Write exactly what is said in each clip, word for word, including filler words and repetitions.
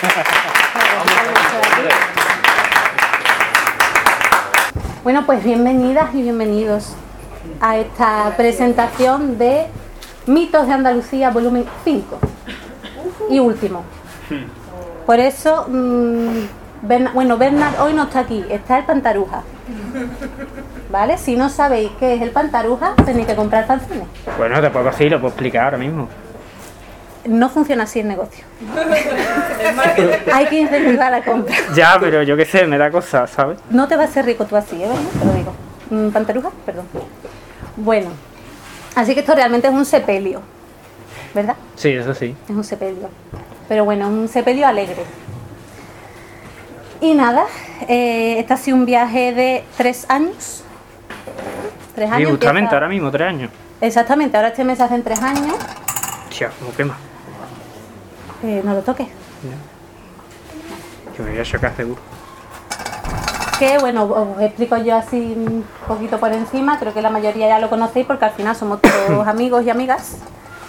Bueno, pues bienvenidas y bienvenidos a esta presentación de Mitos de Andalucía, volumen cinco y último. Por eso, mmm, Bernard, bueno, Bernard hoy no está aquí, está el Pantaruja. ¿Vale? Si no sabéis qué es el Pantaruja, tenéis que comprar fanzines. Bueno, te puedo decir, lo puedo explicar ahora mismo. No funciona así el negocio. Hay que incentivar la compra. Ya, pero yo qué sé, me da cosa, ¿sabes? No te va a hacer rico tú así, ¿eh? Te lo digo. Mm, ¿Pantaruja? Perdón. Bueno, así que esto realmente es un sepelio, ¿verdad? Sí, eso sí. Es un sepelio. Pero bueno, un sepelio alegre. Y nada, eh, este ha sido un viaje de tres años. Tres años. Y justamente empieza... ahora mismo, tres años. Exactamente, ahora este mes hacen tres años. Tía, ¿cómo quema? Eh, no lo toques. Que me voy a chocar seguro. Que bueno, os explico yo así un poquito por encima. Creo que la mayoría ya lo conocéis porque al final somos todos amigos y amigas.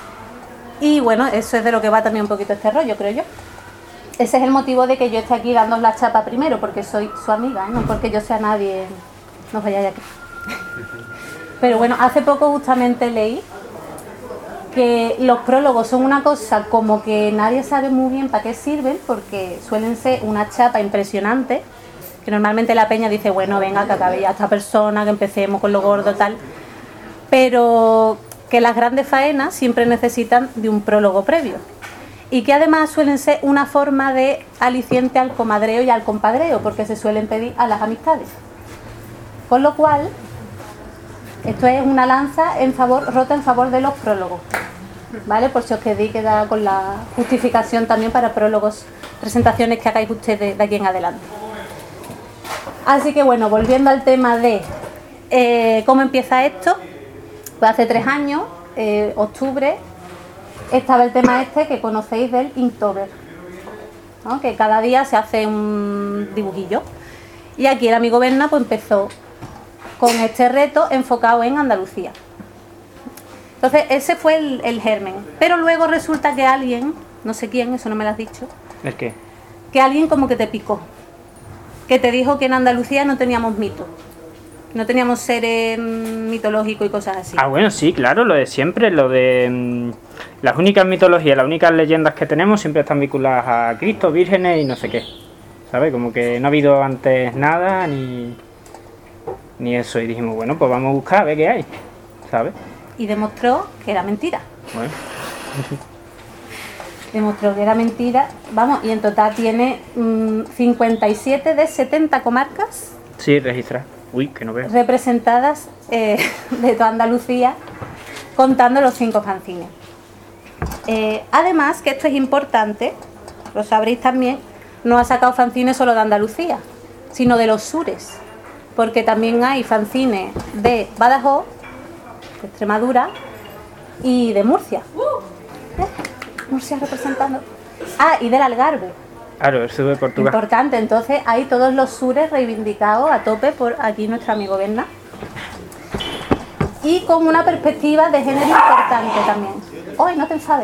Y bueno, eso es de lo que va también un poquito este rollo, creo yo. Ese es el motivo de que yo esté aquí dándoos la chapa primero, porque soy su amiga, no porque yo sea nadie. No os vayáis aquí. Pero bueno, hace poco justamente leí que los prólogos son una cosa como que nadie sabe muy bien para qué sirven, porque suelen ser una chapa impresionante, que normalmente la peña dice, bueno, venga, que acabe ya esta persona, que empecemos con lo gordo, tal. Pero que las grandes faenas siempre necesitan de un prólogo previo. Y que además suelen ser una forma de aliciente al comadreo y al compadreo, porque se suelen pedir a las amistades. Con lo cual, esto es una lanza en favor, rota en favor de los prólogos, ¿vale? Por si os queréis quedar con la justificación también para prólogos, presentaciones que hagáis ustedes de aquí en adelante. Así que bueno, volviendo al tema de eh, cómo empieza esto, pues hace tres años, eh, octubre, estaba el tema este que conocéis del Inktober, ¿no? Que cada día se hace un dibujillo. Y aquí el amigo Berna pues empezó con este reto enfocado en Andalucía. Entonces ese fue el, el germen. Pero luego resulta que alguien, no sé quién, eso no me lo has dicho. ¿El qué? Que alguien como que te picó. Que te dijo que en Andalucía no teníamos mitos. No teníamos seres mitológicos y cosas así. Ah, bueno, sí, claro, lo de siempre, lo de mmm, las únicas mitologías, las únicas leyendas que tenemos siempre están vinculadas a Cristo, vírgenes y no sé qué. ¿Sabes? Como que no ha habido antes nada ni, ni eso. Y dijimos, bueno, pues vamos a buscar a ver qué hay, ¿sabes? Y demostró que era mentira. Bueno. Demostró que era mentira. Vamos, y en total tiene mmm, cincuenta y siete de setenta comarcas. Sí, registrar. Uy, que no veo. Representadas eh, de toda Andalucía, contando los cinco fanzines. Eh, además, que esto es importante, lo sabréis también, no ha sacado fanzines solo de Andalucía, sino de los sures, porque también hay fanzines de Badajoz, de Extremadura y de Murcia. ¿Eh? Murcia representando. Ah, y del Algarve. Claro, el sur de Portugal. Importante, entonces hay todos los sures reivindicados a tope por aquí nuestro amigo Berna. Y con una perspectiva de género importante también. ¡Ay, no te enfades!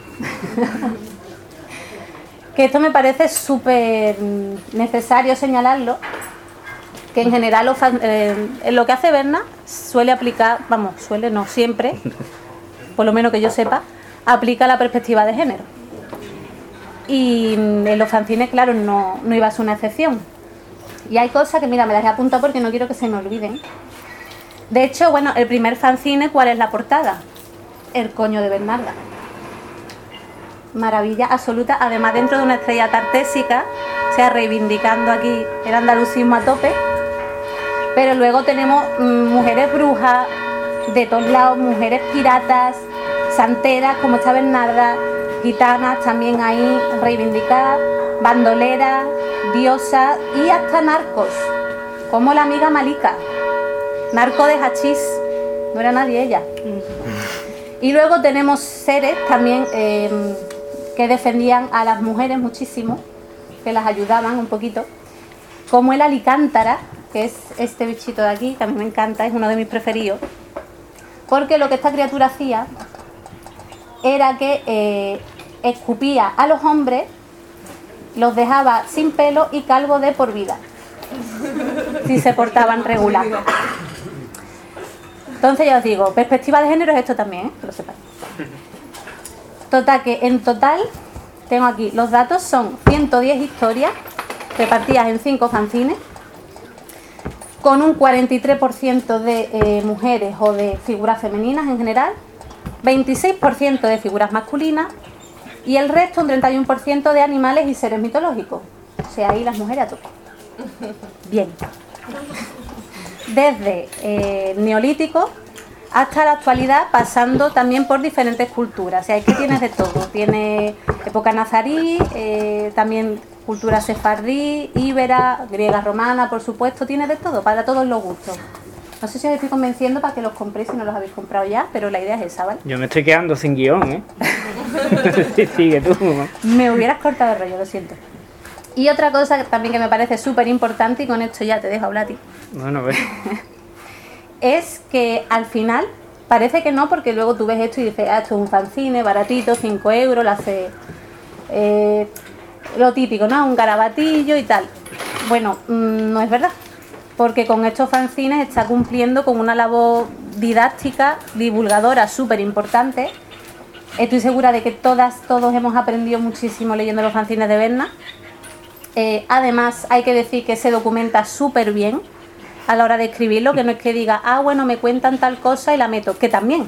Que esto me parece súper necesario señalarlo, que en general lo, eh, en lo que hace Berna suele aplicar, vamos, suele no, siempre, por lo menos que yo sepa, aplica la perspectiva de género. Y en los fanzines, claro, no, no iba a ser una excepción. Y hay cosas que, mira, me las he apuntado porque no quiero que se me olviden. De hecho, bueno, el primer fanzine, ¿cuál es la portada? El coño de Bernarda. Maravilla absoluta, además dentro de una estrella tartésica, o sea, reivindicando aquí el andalucismo a tope. Pero luego tenemos mmm, mujeres brujas de todos lados, mujeres piratas, santeras como esta Bernarda, gitanas también ahí reivindicadas, bandoleras, diosas y hasta narcos, como la amiga Malika, narco de hachís, no era nadie ella. Y luego tenemos seres también eh, que defendían a las mujeres muchísimo, que las ayudaban un poquito, como el alicántara, que es este bichito de aquí, que a mí me encanta, es uno de mis preferidos, porque lo que esta criatura hacía era que eh, escupía a los hombres los dejaba sin pelo y calvo de por vida, si se portaban regular. Entonces ya os digo, perspectiva de género es esto también, ¿eh? Que lo sepáis. Total, que en total, tengo aquí, los datos son ciento diez historias repartidas en cinco fanzines, con un cuarenta y tres por ciento de eh, mujeres o de figuras femeninas en general, veintiséis por ciento de figuras masculinas y el resto, un treinta y uno por ciento de animales y seres mitológicos. O sea, ahí las mujeres a tope. Bien. Desde eh, el neolítico hasta la actualidad, pasando también por diferentes culturas. O sea, es que tienes de todo. Tiene época nazarí, eh, también cultura sefardí, íbera, griega, romana, por supuesto. Tiene de todo, para todos los gustos. No sé si os estoy convenciendo para que los compréis si no los habéis comprado ya, pero la idea es esa, ¿vale? Yo me estoy quedando sin guión, ¿eh? Sí, sigue tú. Me hubieras cortado el rollo, lo siento. Y otra cosa que también que me parece súper importante, y con esto ya te dejo hablar a ti. Bueno, ve. Es que al final, parece que no, porque luego tú ves esto y dices, ah, esto es un fanzine, baratito, cinco euros, lo hace eh, lo típico, ¿no? Un garabatillo y tal. Bueno, mmm, no es verdad, porque con estos fanzines está cumpliendo con una labor didáctica, divulgadora súper importante. Estoy segura de que todas, todos hemos aprendido muchísimo leyendo los fanzines de Berna. Eh, además, hay que decir que se documenta súper bien a la hora de escribirlo, que no es que diga, ah, bueno, me cuentan tal cosa y la meto, que también.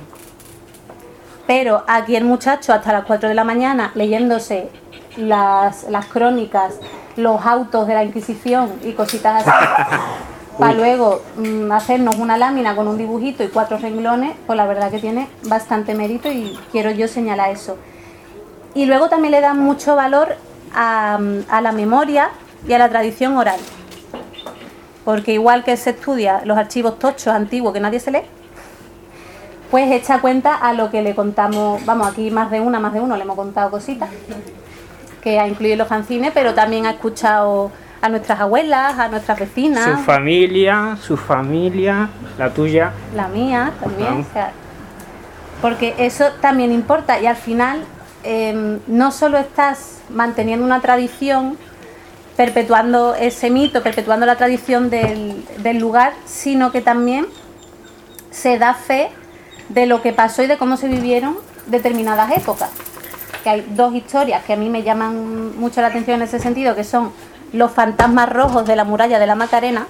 Pero aquí el muchacho hasta las cuatro de la mañana leyéndose las, las crónicas, los autos de la Inquisición y cositas así, para luego mmm, hacernos una lámina con un dibujito y cuatro renglones, pues la verdad que tiene bastante mérito y quiero yo señalar eso. Y luego también le dan mucho valor a, a la memoria y a la tradición oral. Porque igual que se estudia los archivos tochos antiguos que nadie se lee, pues echa cuenta a lo que le contamos, vamos, aquí más de una, más de uno le hemos contado cositas, que ha incluido los fanzines, pero también ha escuchado a nuestras abuelas, a nuestras vecinas. Su familia, su familia, la tuya. La mía también, no. O sea, porque eso también importa y al final eh, no solo estás manteniendo una tradición, perpetuando ese mito, perpetuando la tradición del, del lugar, sino que también se da fe de lo que pasó y de cómo se vivieron determinadas épocas. Que hay dos historias que a mí me llaman mucho la atención en ese sentido, que son los fantasmas rojos de la muralla de la Macarena,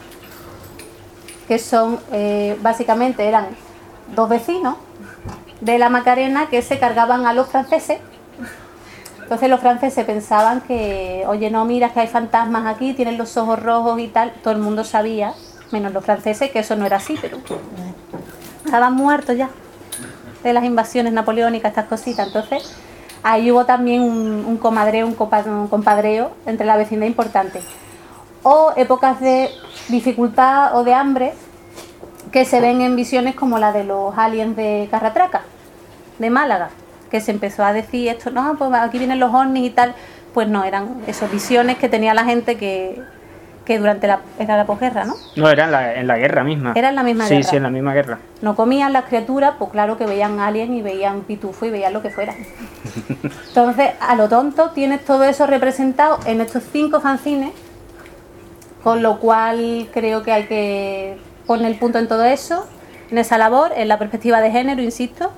que son, eh, básicamente eran dos vecinos de la Macarena que se cargaban a los franceses. Entonces los franceses pensaban que, oye, no, mira que hay fantasmas aquí, tienen los ojos rojos y tal. Todo el mundo sabía, menos los franceses, que eso no era así, pero estaban muertos ya de las invasiones napoleónicas, estas cositas. Entonces ahí hubo también un, un comadreo, un, copa, un compadreo entre la vecindad importante. O épocas de dificultad o de hambre que se ven en visiones como la de los aliens de Carratraca, de Málaga, que se empezó a decir esto, no, pues aquí vienen los ovnis y tal. Pues no, eran esas visiones que tenía la gente que, que durante la, era la posguerra, ¿no? No, era en la, en la guerra misma. Era en la misma sí, guerra. Sí, en la misma guerra. No comían las criaturas, pues claro que veían aliens y veían pitufo y veían lo que fuera. Entonces, a lo tonto, tienes todo eso representado en estos cinco fanzines, con lo cual creo que hay que poner el punto en todo eso, en esa labor, en la perspectiva de género, insisto.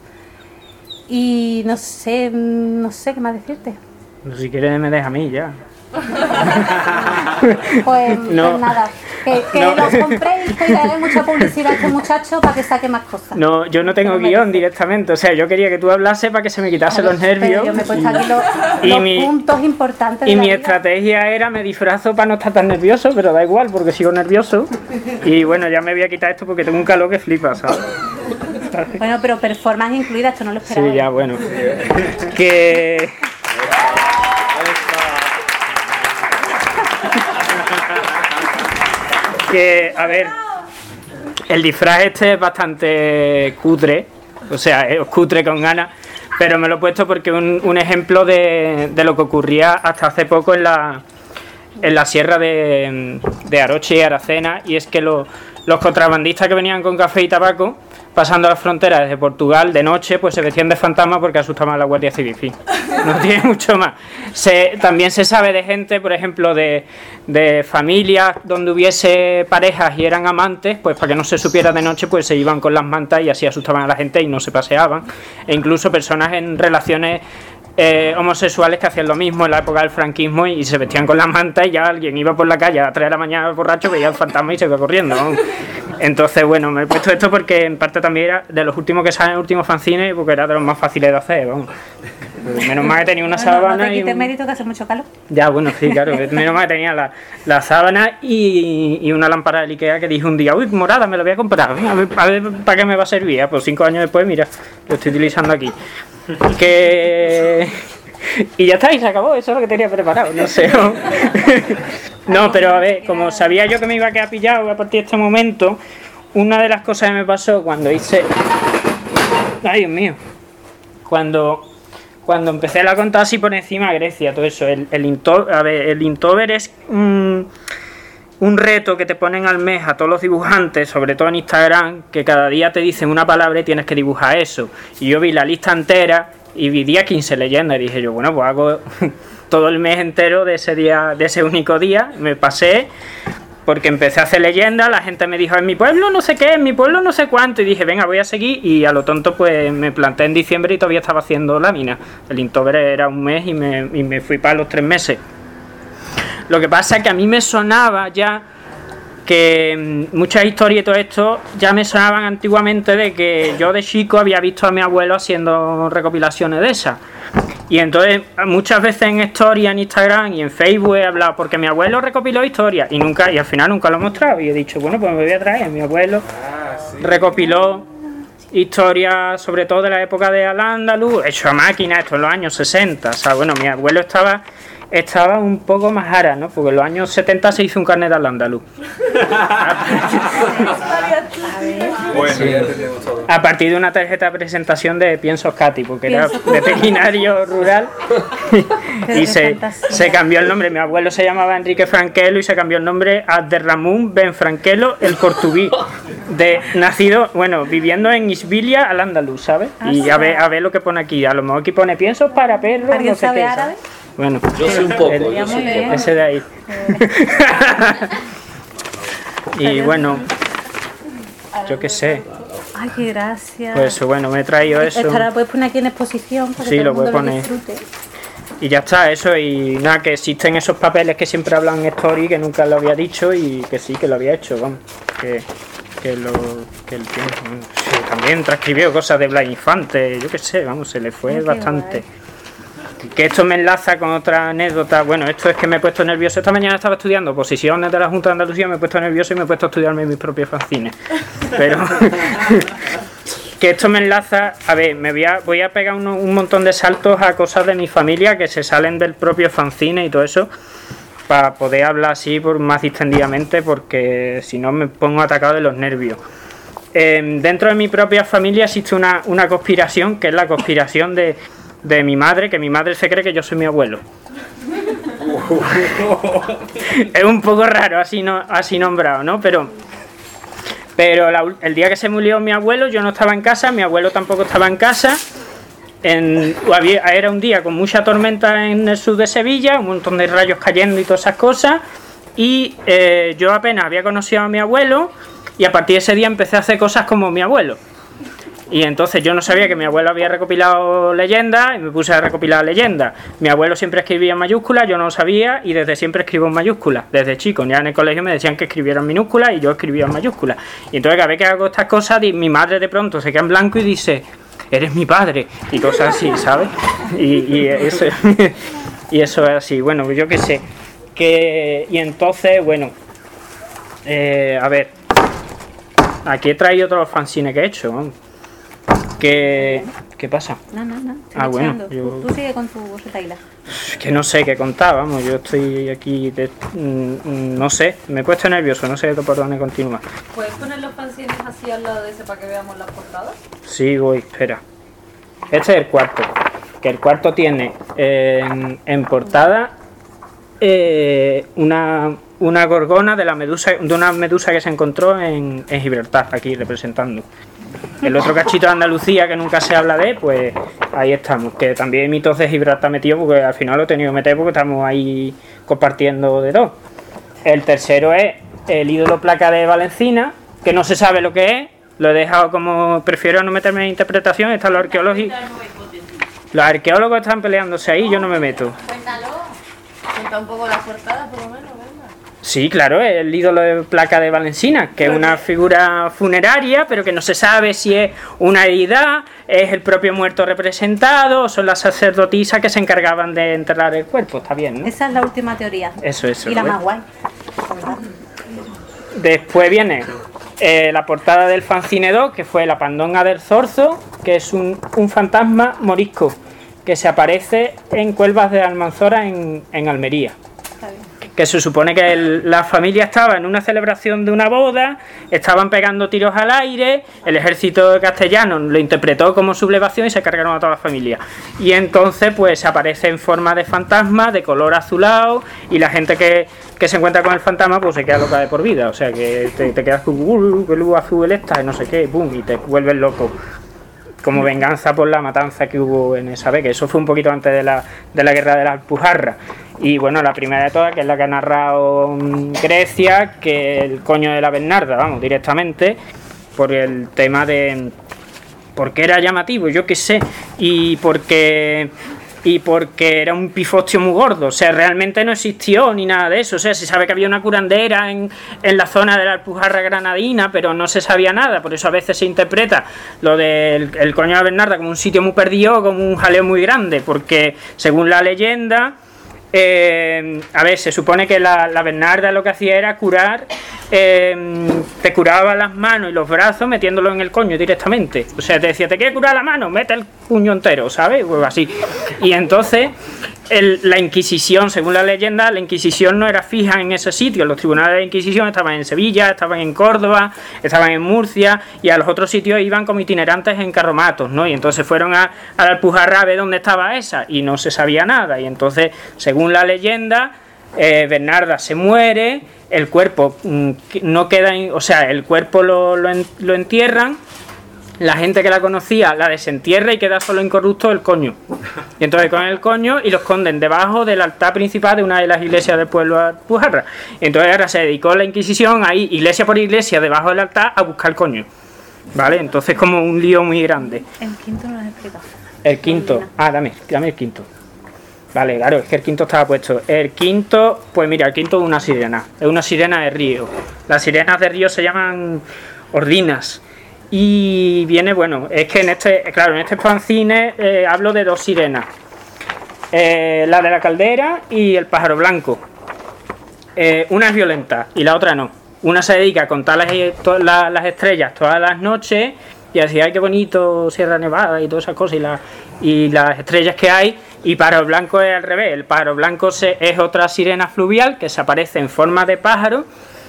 Y no sé, no sé qué más decirte. Si quieres me deja a mí ya. Pues, no. pues nada, que, que No. los compréis, que le hagáis mucha publicidad a este muchacho para que saque más cosas. No, yo no tengo guión directamente, o sea, yo quería que tú hablases para que se me quitase los nervios. Pero yo me he puesto aquí los, y los mi, puntos importantes de Y la mi vida. estrategia era me disfrazo para no estar tan nervioso, pero da igual porque sigo nervioso. Y bueno, ya me voy a quitar esto porque tengo un calor que flipa, ¿sabes? Bueno, pero performance incluida, esto no lo esperaba. Sí, ya, bueno. Que... que, a ver, el disfraz este es bastante cutre, o sea, es cutre con ganas, pero me lo he puesto porque es un, un ejemplo de, de lo que ocurría hasta hace poco en la, en la sierra de, de Aroche y Aracena, y es que los, los contrabandistas que venían con café y tabaco, pasando las fronteras desde Portugal de noche, pues se vestían de fantasma porque asustaban a la Guardia Civil. Fin. No tiene mucho más. Se, también se sabe de gente, por ejemplo, de, de familias donde hubiese parejas y eran amantes, pues para que no se supiera de noche, pues se iban con las mantas y así asustaban a la gente y no se paseaban. E incluso personas en relaciones eh, homosexuales que hacían lo mismo en la época del franquismo y, y se vestían con las mantas y ya alguien iba por la calle a las tres de la mañana borracho, veía el fantasma y se iba corriendo, ¿no? Entonces, bueno, me he puesto esto porque en parte también era de los últimos que salen en el último fanzine, porque era de los más fáciles de hacer, vamos. Menos mal que tenía una bueno, sábana. No te quites y un... mérito que hace mucho calor. Ya, bueno, sí, claro. Menos mal que tenía la, la sábana y, y una lámpara de Ikea que dije un día, uy, morada, me la voy a comprar. A ver, a ver para qué me va a servir. Pues cinco años después, mira, lo estoy utilizando aquí. Que... Y ya está, y se acabó, eso es lo que tenía preparado, no sé. No, pero a ver, como sabía yo que me iba a quedar pillado a partir de este momento, una de las cosas que me pasó cuando hice... Ay, Dios mío. Cuando, cuando empecé a contar así por encima Grecia, todo eso, el, el, into, a ver, el Inktober es un, un reto que te ponen al mes a todos los dibujantes, sobre todo en Instagram, que cada día te dicen una palabra y tienes que dibujar eso. Y yo vi la lista entera y vi día quince leyendas y dije yo, bueno, pues hago todo el mes entero de ese día, de ese único día. Me pasé porque empecé a hacer leyendas, la gente me dijo, en mi pueblo no sé qué, en mi pueblo no sé cuánto, y dije, venga, voy a seguir, y a lo tonto pues me planté en diciembre y todavía estaba haciendo láminas. El Inktober era un mes y me, y me fui para los tres meses. Lo que pasa es que a mí me sonaba ya que muchas historias y todo esto ya me sonaban antiguamente de que yo de chico había visto a mi abuelo haciendo recopilaciones de esas. Y entonces muchas veces en historia, en Instagram y en Facebook he hablado porque mi abuelo recopiló historias y nunca y al final nunca lo he mostrado. Y he dicho, bueno, pues me voy a traer. Mi abuelo recopiló historias sobre todo de la época de Al-Ándalus, hecho a máquina, esto en los años sesenta. O sea, bueno, mi abuelo estaba... Estaba un poco más ara, ¿no? Porque en los años setenta se hizo un carnet de Al-Ándalus. Bueno, sí. ya entendemos todo. A partir de una tarjeta de presentación de Piensos Cati, porque era veterinario rural y se, se cambió el nombre. Mi abuelo se llamaba Enrique Franquelo y se cambió el nombre a Abderramún Ben Franquelo el Cortubí, de nacido, bueno, viviendo en Isbilia, Al-Ándalus, ¿sabes? Y a ver, a ver lo que pone aquí. A lo mejor aquí pone Piensos para perros, ¿Alguien no sé sabe qué, árabe? Bueno, Yo sé un poco, el, yo sé un poco. ese de ahí. Y bueno, yo qué sé. Ay, qué gracia. Pues bueno, me he traído eso. Esta la puedes poner aquí en exposición para que Sí, todo lo el mundo puedes lo poner. disfrute. Y ya está, eso. Y nada, que existen esos papeles que siempre hablan en Story, que nunca lo había dicho y que sí, que lo había hecho, vamos. Que, que lo que el tiempo. Sí, también transcribió cosas de Blas Infante, yo qué sé, vamos, se le fue Ay, qué bastante. guay. Que esto me enlaza con otra anécdota. Bueno, esto es que me he puesto nervioso. Esta mañana estaba estudiando posiciones de la Junta de Andalucía, me he puesto nervioso y me he puesto a estudiarme mis propios fanzines. Pero que esto me enlaza. A ver, me voy a, voy a pegar un, un montón de saltos a cosas de mi familia que se salen del propio fanzine y todo eso, para poder hablar así por más distendidamente, porque si no me pongo atacado de los nervios. Eh, dentro de mi propia familia existe una, una conspiración, que es la conspiración de de mi madre, que mi madre se cree que yo soy mi abuelo. Es un poco raro así, no, así nombrado, ¿no? Pero, pero la, el día que se murió mi abuelo, yo no estaba en casa, mi abuelo tampoco estaba en casa. En, había, era un día con mucha tormenta en el sur de Sevilla, un montón de rayos cayendo y todas esas cosas. Y eh, yo apenas había conocido a mi abuelo y a partir de ese día empecé a hacer cosas como mi abuelo. Y entonces yo no sabía que mi abuelo había recopilado leyendas y me puse a recopilar leyendas. Mi abuelo siempre escribía en mayúsculas, yo no lo sabía y desde siempre escribo en mayúsculas. Desde chico, ya en el colegio me decían que escribiera en minúsculas y yo escribía en mayúsculas. Y entonces cada vez que hago estas cosas, mi madre de pronto se queda en blanco y dice, eres mi padre, y cosas así, ¿sabes? Y, y, eso, y eso es así, bueno, yo qué sé. Que, y entonces, bueno, eh, a ver, aquí he traído otros fanzines que he hecho, ¿no? ¿Qué, ¿Qué pasa? No, no, no. Estoy Ah, bueno, echando. yo- Tú sigue con tu retaila. Que no sé qué contar, vamos, yo estoy aquí, de- mm, mm, no sé, me he puesto nervioso, no sé por dónde continuar. ¿Puedes poner los fanzines así al lado de ese para que veamos las portadas? Sí, voy, espera. Este es el cuarto, que el cuarto tiene en, en portada eh, una, una gorgona de la medusa, de una medusa que se encontró en, en Gibraltar, aquí representando. El otro cachito de Andalucía que nunca se habla de, pues ahí estamos, que también hay mitos de Gibraltar metido, porque al final lo he tenido que meter porque estamos ahí compartiendo de todo. El tercero es el ídolo placa de Valencina, que no se sabe lo que es, lo he dejado como, prefiero no meterme en interpretación, están los arqueólogos. Los arqueólogos están peleándose ahí, yo no me meto. Cuéntalo. Cuenta un poco la portada, por lo menos, venga. Sí, claro, es el ídolo de placa de Valencina, que es una figura funeraria, pero que no se sabe si es una deidad, es el propio muerto representado, o son las sacerdotisas que se encargaban de enterrar el cuerpo, está bien, ¿no? Esa es la última teoría. Eso, eso. Y la ¿ves? más guay. Después viene eh, la portada del fanzine dos, que fue la Pandonga del Zorzo, que es un, un fantasma morisco que se aparece en Cuelvas de Almanzora en, en Almería. Que se supone que el, la familia estaba en una celebración de una boda, estaban pegando tiros al aire, el ejército castellano lo interpretó como sublevación y se cargaron a toda la familia. Y entonces pues aparece en forma de fantasma, de color azulado, y la gente que, que se encuentra con el fantasma pues se queda loca de por vida. O sea que te, te quedas con uh, que luz azul esta, no sé qué, boom, y te vuelves loco. Como venganza por la matanza que hubo en esa vez, que eso fue un poquito antes de la, de la guerra de la Alpujarra. Y bueno, la primera de todas, que es la que ha narrado Grecia, que el coño de la Bernarda, vamos, directamente, por el tema de... porque era llamativo, yo qué sé, y porque... y porque era un pifostio muy gordo, o sea, realmente no existió ni nada de eso, o sea, se sabe que había una curandera en, en la zona de la Alpujarra granadina, pero no se sabía nada, por eso a veces se interpreta lo del el coño de la Bernarda como un sitio muy perdido, como un jaleo muy grande, porque según la leyenda, eh, a ver, se supone que la, la Bernarda lo que hacía era curar, eh, te curaba las manos y los brazos metiéndolo en el coño directamente, o sea, te decía, ¿te quieres curar la mano? Mete el puño entero, ¿sabes? Pues así. Y entonces el, la Inquisición, según la leyenda, la Inquisición no era fija en ese sitio, los tribunales de la Inquisición estaban en Sevilla, estaban en Córdoba, estaban en Murcia, y a los otros sitios iban como itinerantes en carromatos, ¿no? Y entonces fueron a, a la Alpujarra a ver dónde estaba esa, y no se sabía nada, y entonces, según la leyenda, eh, Bernarda se muere, el cuerpo mm, no queda, en, o sea, el cuerpo lo, lo, en, lo entierran, la gente que la conocía la desentierra y queda solo incorrupto el coño. Y entonces con el coño y lo esconden debajo del altar principal de una de las iglesias del pueblo de Alpujarra. Y entonces ahora se dedicó la Inquisición a ir iglesia por iglesia debajo del altar a buscar el coño. ¿Vale? Entonces como un lío muy grande. El quinto no lo has explicado. El quinto. Ah, dame, dame el quinto. Vale, claro, es que el quinto estaba puesto. El quinto, pues mira, el quinto es una sirena. Es una sirena de río. Las sirenas de río se llaman ordinas. Y viene, bueno, es que en este, claro, en este fanzine eh, hablo de dos sirenas. Eh, la de la caldera y el pájaro blanco. Eh, una es violenta y la otra no. Una se dedica a contar las, to, la, las estrellas todas las noches y así, ay, qué bonito Sierra Nevada y todas esas cosas y, la, y las estrellas que hay. Y pájaro blanco es al revés. El pájaro blanco se, es otra sirena fluvial que se aparece en forma de pájaro.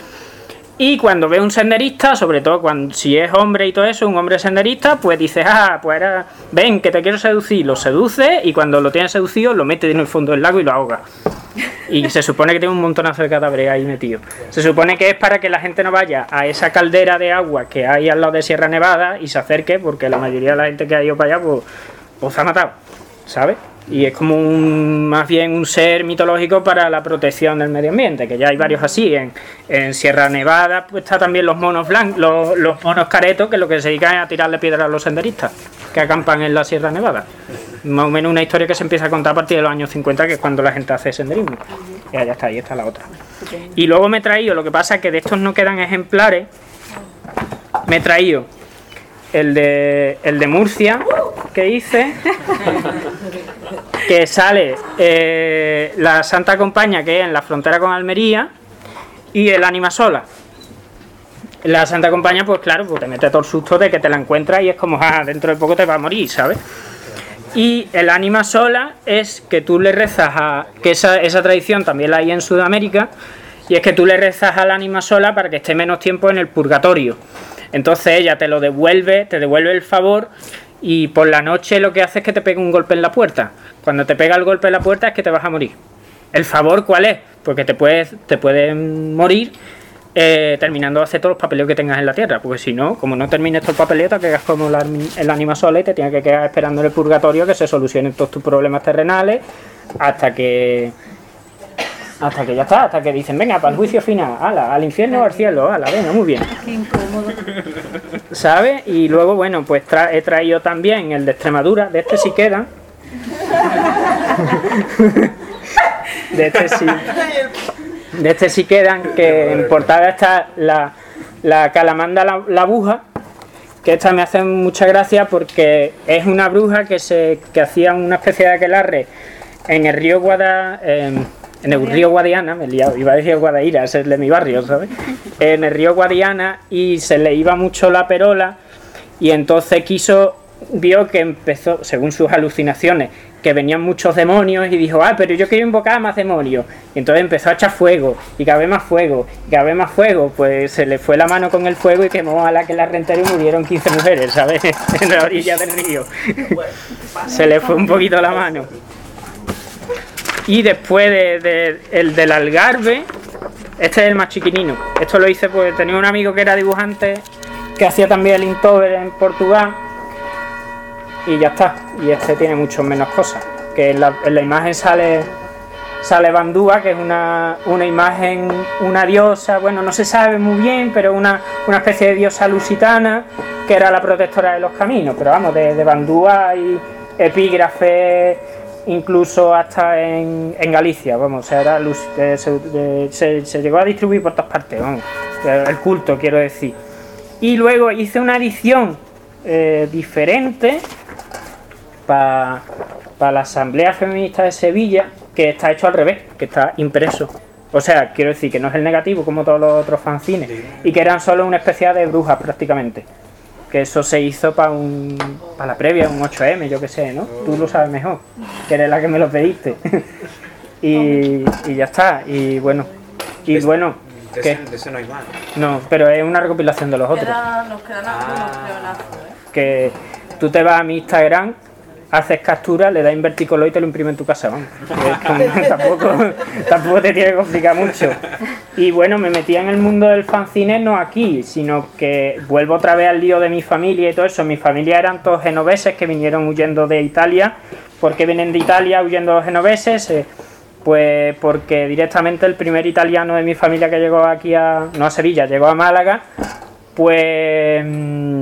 Y cuando ve un senderista, sobre todo cuando si es hombre y todo eso, un hombre senderista, pues dice, ah, pues era, ven, que te quiero seducir, lo seduce y cuando lo tiene seducido lo mete en el fondo del lago y lo ahoga. Y se supone que tiene un montonazo de cadáveres ahí metido. Se supone que es para que la gente no vaya a esa caldera de agua que hay al lado de Sierra Nevada y se acerque, porque la mayoría de la gente que ha ido para allá, pues, pues se ha matado, ¿sabes? Y es como un, más bien un ser mitológico para la protección del medio ambiente, que ya hay varios así. En, en Sierra Nevada pues está también los monos blancos, los, los monos caretos, que lo que se dedican es a tirarle piedras a los senderistas que acampan en la Sierra Nevada. Más o menos una historia que se empieza a contar a partir de los años cincuenta, que es cuando la gente hace senderismo. Y ya está, ahí está la otra. Y luego me he traído, lo que pasa es que de estos no quedan ejemplares, me he traído el de, el de Murcia, que hice, que sale eh, la Santa Compaña, que es en la frontera con Almería, y el Ánima Sola. La Santa Compaña, pues claro, pues te mete todo el susto de que te la encuentras y es como, ah, dentro de poco te va a morir, ¿sabes? Y el Ánima Sola es que tú le rezas a, que esa, esa tradición también la hay en Sudamérica, y es que tú le rezas al Ánima Sola para que esté menos tiempo en el purgatorio. Entonces ella te lo devuelve, te devuelve el favor, y por la noche lo que hace es que te pegue un golpe en la puerta. Cuando te pega el golpe en la puerta es que te vas a morir. ¿El favor cuál es? Porque te puedes, te puedes morir eh, terminando de hacer todos los papeleos que tengas en la tierra, porque si no, como no termines todo el papeleo, te quedas como la, el ánima sola y te tienes que quedar esperando en el purgatorio que se solucionen todos tus problemas terrenales hasta que hasta que ya está, hasta que dicen, venga, para el juicio final, ala, al infierno o al cielo, ala, venga, muy bien. Qué incómodo. ¿Sabes? Y luego, bueno, pues tra he traído también el de Extremadura, de este sí quedan. de este sí de este sí quedan, que en portada está la, la calamanda la, la bruja, que esta me hace mucha gracia porque es una bruja que se que hacía una especie de aquelarre en el río Guada, eh, en el río Guadiana, me he liado, iba a decir Guadaira, ese es de mi barrio, ¿sabes? En el río Guadiana, y se le iba mucho la perola, y entonces quiso, vio que empezó, según sus alucinaciones, que venían muchos demonios y dijo, ah, pero yo quiero invocar a más demonios. Y entonces empezó a echar fuego, y cada vez más fuego, y cada vez más fuego. Pues se le fue la mano con el fuego y quemó a la que la rentera y murieron quince mujeres, ¿sabes? En la orilla del río. Se le fue un poquito la mano. Y después de, de, el del Algarve, este es el más chiquinino. Esto lo hice porque tenía un amigo que era dibujante, que hacía también el Inktober en Portugal. Y ya está, y este tiene mucho menos cosas, que en la, en la imagen sale sale Bandúa, que es una, una imagen, una diosa, bueno, no se sabe muy bien, pero una, una especie de diosa lusitana, que era la protectora de los caminos, pero vamos, de, de Bandúa hay epígrafes, incluso hasta en, en Galicia, vamos, o sea, era luz, de, se, de, se, se llegó a distribuir por todas partes, vamos, el culto, quiero decir. Y luego hice una edición eh, diferente para pa la Asamblea Feminista de Sevilla, que está hecho al revés, que está impreso. O sea, quiero decir que no es el negativo como todos los otros fanzines, y que eran solo una especie de brujas prácticamente. Que eso se hizo para un para la previa, un ocho eme, yo qué sé, ¿no? Tú lo sabes mejor, que eres la que me lo pediste. y, y ya está, y bueno, y bueno, de ¿qué? ese, de ese no hay más. No, pero es una recopilación de los otros. Queda- nos quedan algunos pleonazos, ¿eh? Que tú te vas a mi Instagram, haces captura, le das invertir color y te lo imprimes en tu casa, vamos. Es como- tampoco, tampoco te tiene que complicar mucho. Y bueno, me metí en el mundo del fanzine no aquí, sino que vuelvo otra vez al lío de mi familia y todo eso. Mi familia eran todos genoveses que vinieron huyendo de Italia. ¿Por qué vienen de Italia huyendo los genoveses? Eh, pues porque directamente el primer italiano de mi familia que llegó aquí a, no a Sevilla, llegó a Málaga, pues mm,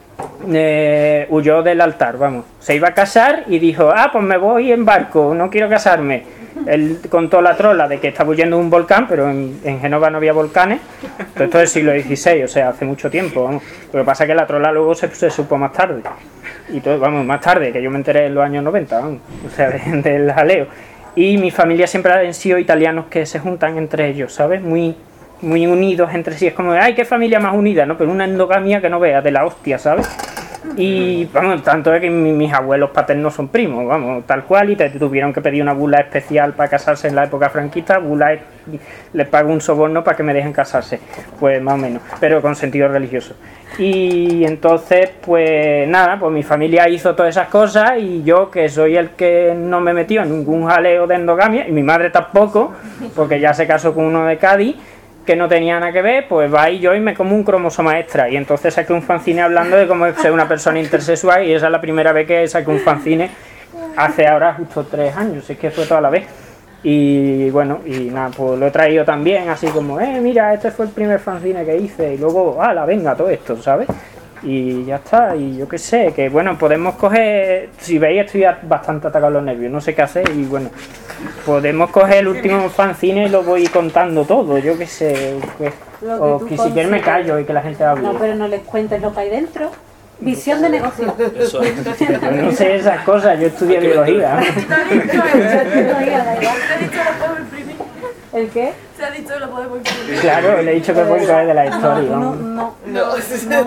eh, huyó del altar, vamos. Se iba a casar y dijo, ah, pues me voy en barco, no quiero casarme. Él contó la trola de que estaba huyendo de un volcán, pero en, en Génova no había volcanes. Pero esto es del siglo dieciséis, o sea, hace mucho tiempo, vamos. Lo que pasa es que la trola luego se, se supo más tarde. Y todo, vamos, más tarde, que yo me enteré en los años noventa, vamos. O sea, de- del jaleo. Y mi familia siempre han sido italianos que se juntan entre ellos, ¿sabes? Muy, muy unidos entre sí. Es como, ay, qué familia más unida, ¿no? Pero una endogamia que no veas, de la hostia, ¿sabes? Y, vamos, tanto es que mi- mis abuelos paternos son primos, vamos, tal cual, y te tuvieron que pedir una bula especial para casarse en la época franquista. Bula es, les pago un soborno para que me dejen casarse, pues más o menos, pero con sentido religioso. Y entonces, pues nada, pues mi familia hizo todas esas cosas y yo, que soy el que no me metió en ningún jaleo de endogamia, y mi madre tampoco, porque ya se casó con uno de Cádiz, que no tenía nada que ver, pues va y yo y me como un cromosoma extra. Y entonces saqué un fanzine hablando de cómo es ser una persona intersexual, y esa es la primera vez que saqué un fanzine hace ahora justo tres años, es que fue toda la vez. Y bueno, y nada, pues lo he traído también, así como, eh, mira, este fue el primer fanzine que hice, y luego, ala, venga, todo esto, ¿sabes? Y ya está, y yo qué sé, que bueno, podemos coger, si veis estoy bastante atacado los nervios, no sé qué hacer, y bueno, podemos coger el último fanzine y lo voy contando todo, yo qué sé, pues, Lo que o tú que si quieres me consideres. callo y que la gente hable. No, pero no les cuentes lo que hay dentro. Visión de negocio. Eso es. Yo no sé esas cosas, yo estudié biología. Se ha dicho, se ha dicho lo podemos imprimir. ¿El qué? Se ha dicho lo podemos imprimir. Claro, le he dicho que voy a de la historia. No, vamos. no, No,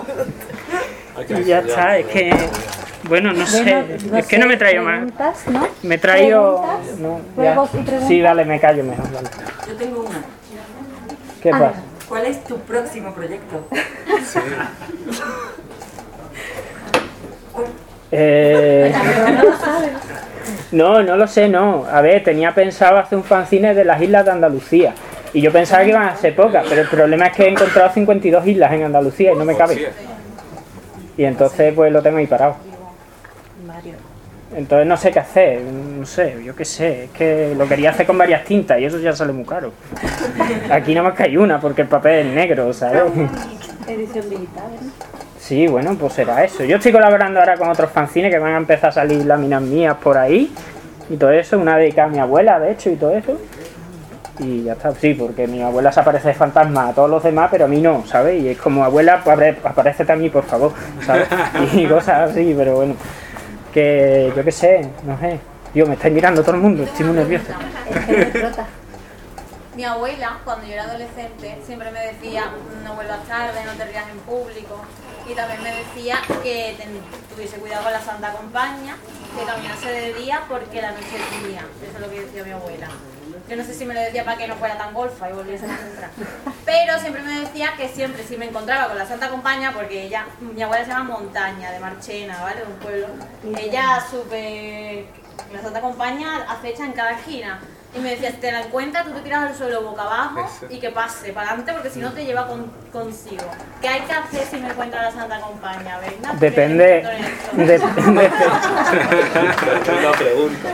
Y ya está, es que, bueno, no sé, Bueno, es que no sé, me traigo más. preguntas, ¿no? Me he traído... ¿Preguntas? No, ¿Juegos ya. y preguntas? Sí, dale, me callo mejor, dale. Yo tengo una. ¿Qué Ah. pasa? ¿Cuál es tu próximo proyecto? Eh, No lo sabes. No, no lo sé, no. A ver, tenía pensado hacer un fanzine de las islas de Andalucía. Y yo pensaba que iban a ser pocas, pero el problema es que he encontrado cincuenta y dos islas en Andalucía y no me cabe. Y entonces pues lo tengo ahí parado. Entonces no sé qué hacer, no sé, yo qué sé. Es que lo quería hacer con varias tintas y eso ya sale muy caro. Aquí nada más que hay una porque el papel es negro, ¿sabes? Edición digital, ¿no? Sí, bueno, pues será eso. Yo estoy colaborando ahora con otros fanzines que van a empezar a salir láminas mías por ahí. Y todo eso, una dedicada a mi abuela, de hecho, y todo eso. Y ya está, sí, porque mi abuela se aparece de fantasma a todos los demás, pero a mí no, ¿sabes? Y es como, abuela, pues aparécete a mí, por favor, ¿sabes? Y cosas así, pero bueno. Que yo qué sé, no sé. Dios, me estáis mirando todo el mundo, estoy muy nervioso. Mi abuela, cuando yo era adolescente, siempre me decía, no vuelvas tarde, no te rías en público. Y también me decía que ten, tuviese cuidado con la Santa Compañía, que caminase de día porque la noche es día. Eso es lo que decía mi abuela. Yo no sé si me lo decía para que no fuera tan golfa y volviese a entrar. Pero siempre me decía que siempre, si me encontraba con la Santa Compañía, porque ella, mi abuela se llama Montaña, de Marchena, ¿vale? De un pueblo. Ella supe, la Santa Compañía acecha en cada esquina. Y me decía, si te la encuentras, tú te tiras al suelo boca abajo y que pase para adelante, porque si no te lleva con, consigo. ¿Qué hay que hacer si me encuentra la Santa Compañía? Venga, depende. Depende. Una pregunta.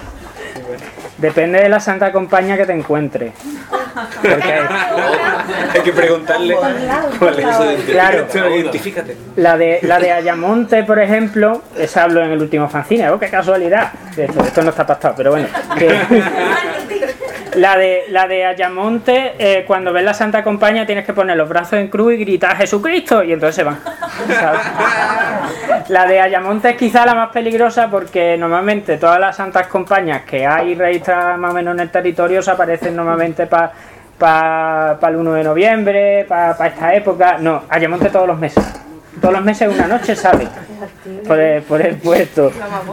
Depende de la Santa Compañía que te encuentres. Porque hay que preguntarle cuál es eso. Claro, identifícate. La de, la de Ayamonte, por ejemplo, esa hablo en el último fanzine. ¡Oh, qué casualidad! Esto, esto no está pactado, pero bueno. Que, la de, la de Ayamonte, eh, cuando ves la Santa Compañía tienes que poner los brazos en cruz y gritar ¡Jesucristo! Y entonces se van, ¿sabes? La de Ayamonte es quizá la más peligrosa porque normalmente todas las Santas Compañías que hay registradas más o menos en el territorio se aparecen normalmente para pa, pa el uno de noviembre, para pa esta época. No, Ayamonte todos los meses. Todos los meses una noche sale por el, por el puesto.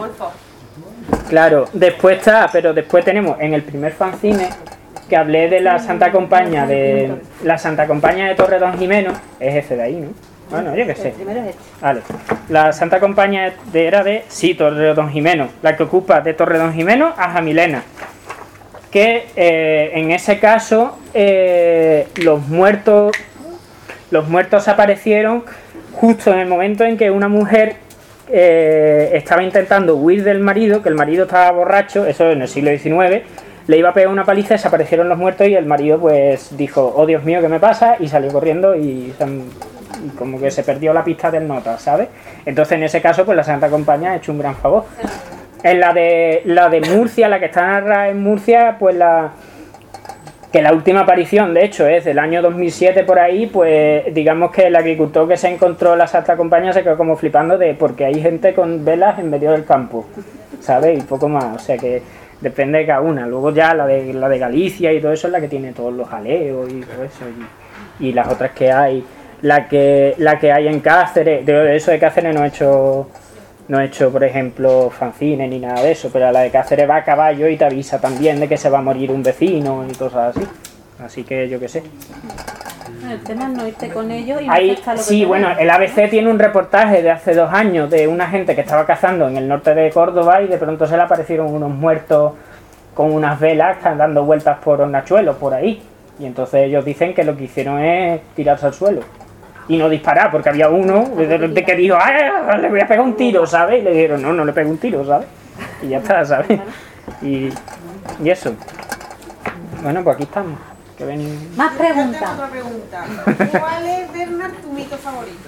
Claro, después está, pero después tenemos en el primer fanzine que hablé de la Santa Compañía de la Santa Compañía de Torre Don Jimeno, es ese de ahí, ¿no? Bueno, yo qué sé. Vale. La Santa Compañía de, era de sí, Torre Don Jimeno, la que ocupa de Torre Don Jimeno a Jamilena. Que eh, en ese caso eh, los muertos los muertos aparecieron justo en el momento en que una mujer eh, estaba intentando huir del marido, que el marido estaba borracho, eso en el siglo diecinueve, le iba a pegar una paliza, desaparecieron los muertos y el marido pues dijo, oh Dios mío, ¿qué me pasa? Y salió corriendo y, y como que se perdió la pista del nota, ¿sabes? Entonces en ese caso pues la Santa Compañía ha hecho un gran favor. En la de la de Murcia, la que está narrada en Murcia, pues la que la última aparición, de hecho, es del año dos mil siete por ahí, pues digamos que el agricultor que se encontró la Santa Compañía se quedó como flipando de porque hay gente con velas en medio del campo, ¿sabes? Y poco más, o sea que depende de cada una. Luego ya la de la de Galicia y todo eso es la que tiene todos los jaleos y todo eso, y, y las otras que hay, la que la que hay en Cáceres, de eso de Cáceres no he hecho no he hecho, por ejemplo, fanzines ni nada de eso, pero la de Cáceres va a caballo y te avisa también de que se va a morir un vecino y cosas así. Así que yo qué sé. El tema es no irte con ellos y no Hay, pescar lo que sí, te bueno, ven. el A B C tiene un reportaje de hace dos años de una gente que estaba cazando en el norte de Córdoba y de pronto se le aparecieron unos muertos con unas velas dando vueltas por Hornachuelos, por ahí. Y entonces ellos dicen que lo que hicieron es tirarse al suelo y no disparar, porque había uno de que dijo, ¡ah! Le voy a pegar un tiro, ¿sabes? Y le dijeron, no, no le pego un tiro, ¿sabes? Y ya está, ¿sabes? Y, y eso. Bueno, pues aquí estamos. Que ven... Más Yo tengo preguntas. otra pregunta. ¿Cuál es, Bernard, tu mito favorito?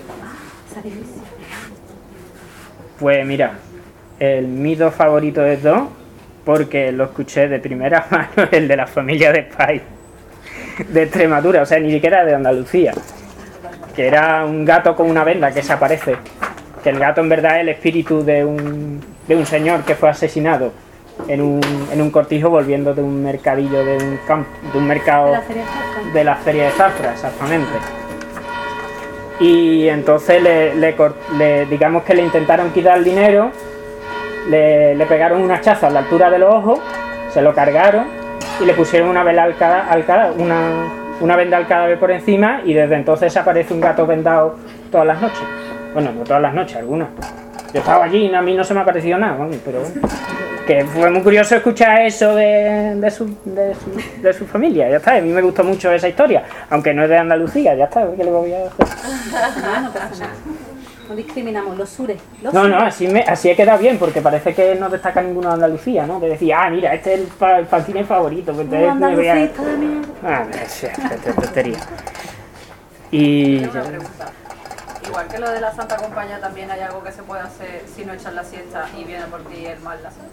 Pues mira, el mito favorito es dos, porque lo escuché de primera mano, el de la familia de Spy, de Extremadura, o sea, ni siquiera de Andalucía. Que era un gato con una venda que se aparece, que el gato en verdad es el espíritu de un, de un señor que fue asesinado en un, en un cortijo volviendo de un mercadillo, de un campo, de un mercado De la feria de Zafra. de la feria de Zafra, exactamente. Y entonces le, le, cort- le- digamos que le intentaron quitar el dinero, le, le pegaron un hachazo a la altura de los ojos, se lo cargaron y le pusieron una vela al cada, al cada- una una venda al cadáver por encima y desde entonces aparece un gato vendado todas las noches. Bueno, no todas las noches, algunas. Yo estaba allí y a mí no se me ha parecido nada, vamos, pero bueno. Que fue muy curioso escuchar eso de, de, su, de, su, de su familia, ya está. A mí me gustó mucho esa historia, aunque no es de Andalucía, ya está, ¿qué le voy a hacer? No, no pasa nada. No discriminamos, los sures. Los No, no, sures. así, me, así he quedado bien, porque parece que no destaca ninguno de Andalucía, ¿no? Que decía, ah, mira, este es el, pa, el fanzine favorito. Pues No, entonces me voy a... andalucista de mierda. Ah, sí, qué tontería. Y... Tengo una pregunta. Igual que lo de la Santa Compañía, también hay algo que se puede hacer si no echas la siesta y viene por ti el mal Lázaro.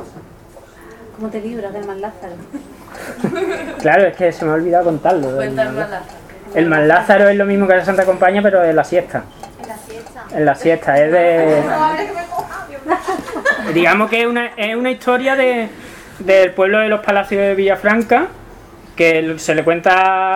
¿Cómo te libras del mal Lázaro? Claro, es que se me ha olvidado contarlo. del Cuenta el mal mal Lázaro. Lázaro. El mal Lázaro es lo mismo que la Santa Compañía, pero en la siesta. En la siesta. En la siesta, es de... No hables que me coja, Dios mío. Digamos que es una, es una historia de, del pueblo de los Palacios de Villafranca, que se le cuenta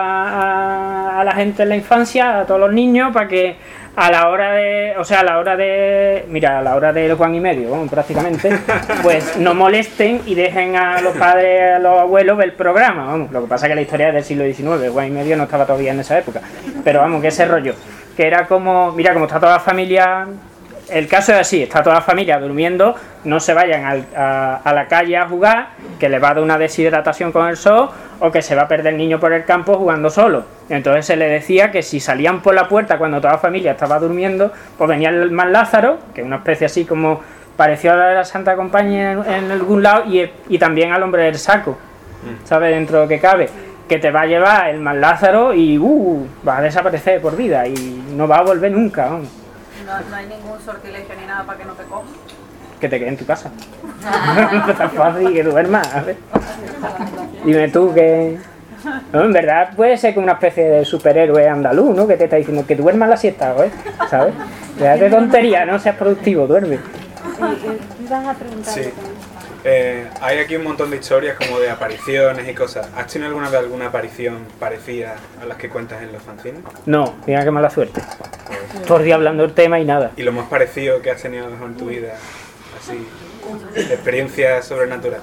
a, a la gente en la infancia, a todos los niños, para que a la hora de, o sea, a la hora de, mira, a la hora del Juan y medio, bueno, prácticamente, pues no molesten y dejen a los padres, a los abuelos ver el programa, vamos. Lo que pasa es que la historia es del siglo diecinueve, el Juan y medio no estaba todavía en esa época, pero vamos, que ese rollo, que era como, mira, como está toda la familia... El caso es así, está toda la familia durmiendo, no se vayan al, a, a la calle a jugar, que le va a dar una deshidratación con el sol, o que se va a perder el niño por el campo jugando solo. Entonces se le decía que si salían por la puerta cuando toda la familia estaba durmiendo, pues venía el mal Lázaro, que es una especie así como pareció a la de la Santa Compañía en, en algún lado, y, y también al hombre del saco, ¿sabes? Dentro de lo que cabe, que te va a llevar el mal Lázaro y uh, va a desaparecer por vida y no va a volver nunca, vamos. No, no hay ningún sortilegio ni nada para que no te cojas. Que te quede en tu casa. No es tan fácil que duermas, a ver. Dime tú que... No, en verdad puede ser como una especie de superhéroe andaluz, ¿no? Que te está diciendo que duermas la siesta, ¿eh? ¿Sabes? Déjate tontería, no seas productivo, duerme. Eh, eh, ibas a preguntar. Sí. Eh, hay aquí un montón de historias como de apariciones y cosas. ¿Has tenido alguna vez alguna aparición parecida a las que cuentas en los fanzines? No, mira qué mala suerte. Todo el día hablando del tema y nada. ¿Y lo más parecido que has tenido a lo mejor en tu vida? Así, de experiencia sobrenatural.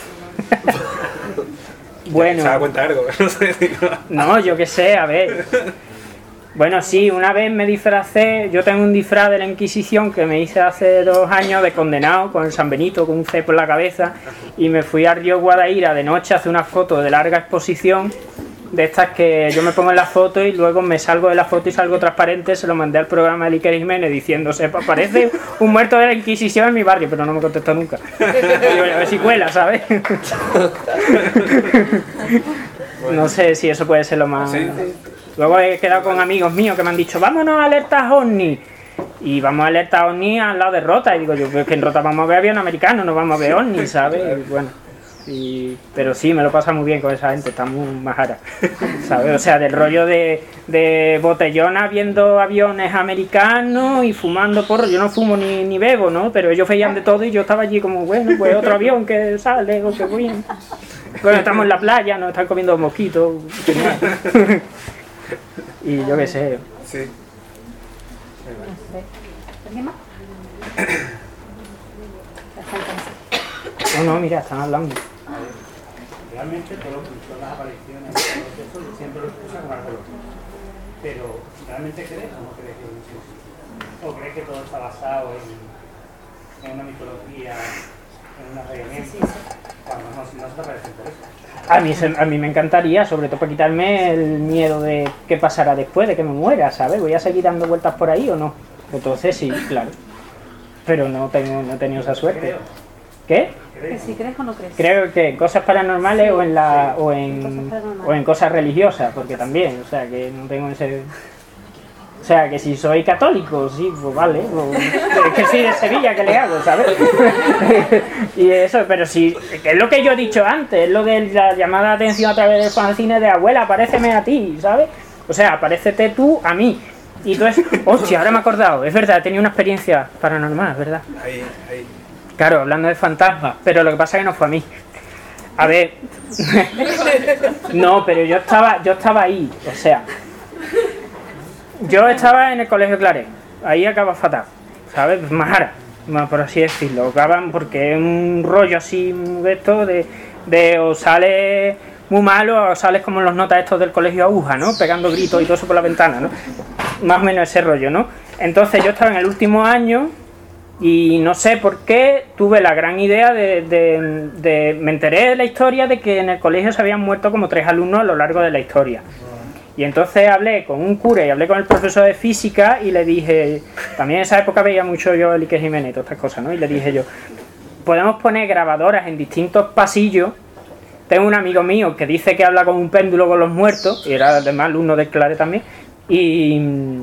Bueno. ¿Se da cuenta algo? No sé, digo. No, yo qué sé, a ver. Bueno, sí, una vez me disfracé, yo tengo un disfraz de la Inquisición que me hice hace dos años de condenado con el San Benito, con un cepo en la cabeza, y me fui al río Guadaira de noche a hacer una foto de larga exposición, de estas que yo me pongo en la foto y luego me salgo de la foto y salgo transparente, se lo mandé al programa de Iker Jiménez diciendo, se parece un muerto de la Inquisición en mi barrio, pero no me contestó nunca. Y yo, a ver si cuela, ¿sabes? No sé si eso puede ser lo más... ¿Sí? Luego he quedado con amigos míos que me han dicho, vámonos a alertas ovni. Y vamos a alertas ovni al lado de Rota. Y digo yo, pues que en Rota vamos a ver avión americano, no vamos a ver ovni, ¿sabes? Y bueno, y, pero sí, me lo pasa muy bien con esa gente, está muy majara, ¿sabes? O sea, del rollo de, de botellona viendo aviones americanos y fumando porro. Yo no fumo ni, ni bebo, ¿no? Pero ellos veían de todo y yo estaba allí como, bueno, pues otro avión que sale o que bien. Bueno, estamos en la playa, nos están comiendo mosquitos. Y yo qué sé. Sí. ¿Alguien más? No, no, mira, están hablando. Realmente todo lo que son las apariciones, todo eso, siempre lo excusan con algo lógico. Pero, ¿realmente crees o no crees que eso existe? ¿O crees que todo está basado en, en una mitología, en una realidad? Cuando no, no se te aparecen por eso. A mí, se- a mí me encantaría, sobre todo para quitarme el miedo de qué pasará después, de que me muera, ¿sabes? ¿Voy a seguir dando vueltas por ahí o no? Entonces sí, claro. Pero no tengo, no he tenido esa suerte. ¿Qué? ¿Que si crees o no crees? Creo que en cosas paranormales Sí, o en la sí. o En en cosas paranormales. o en cosas religiosas, porque también, o sea, que no tengo ese... O sea, que si soy católico, sí, pues vale. Pues, es que soy de Sevilla, ¿qué le hago, sabes? Y eso, pero sí, que es lo que yo he dicho antes, es lo de la llamada de atención a través del fanzine de abuela, aparéceme a ti, ¿sabes? O sea, aparécete tú a mí. Y tú es, hostia, ahora me he acordado, es verdad, he tenido una experiencia paranormal, ¿verdad? Ahí, ahí. Claro, hablando de fantasmas, pero lo que pasa es que no fue a mí. A ver, no, pero yo estaba, yo estaba ahí, o sea, yo estaba en el colegio Claret, ahí acaba fatal, ¿sabes? Majara, más por así decirlo, acaban porque es un rollo así de esto, de, de o sales muy malo o sales como en los notas estos del colegio Aguja, ¿no? Pegando gritos y todo eso por la ventana, ¿no? Más o menos ese rollo, ¿no? Entonces yo estaba en el último año Y no sé por qué tuve la gran idea de, de, de... Me enteré de la historia de que en el colegio se habían muerto como tres alumnos a lo largo de la historia. Y entonces hablé con un cura y hablé con el profesor de física y le dije... También en esa época veía mucho yo el Iker Jiménez y todas estas cosas, ¿no? Y le dije yo, podemos poner grabadoras en distintos pasillos. Tengo un amigo mío que dice que habla con un péndulo con los muertos, y era además alumno del Clare también, y...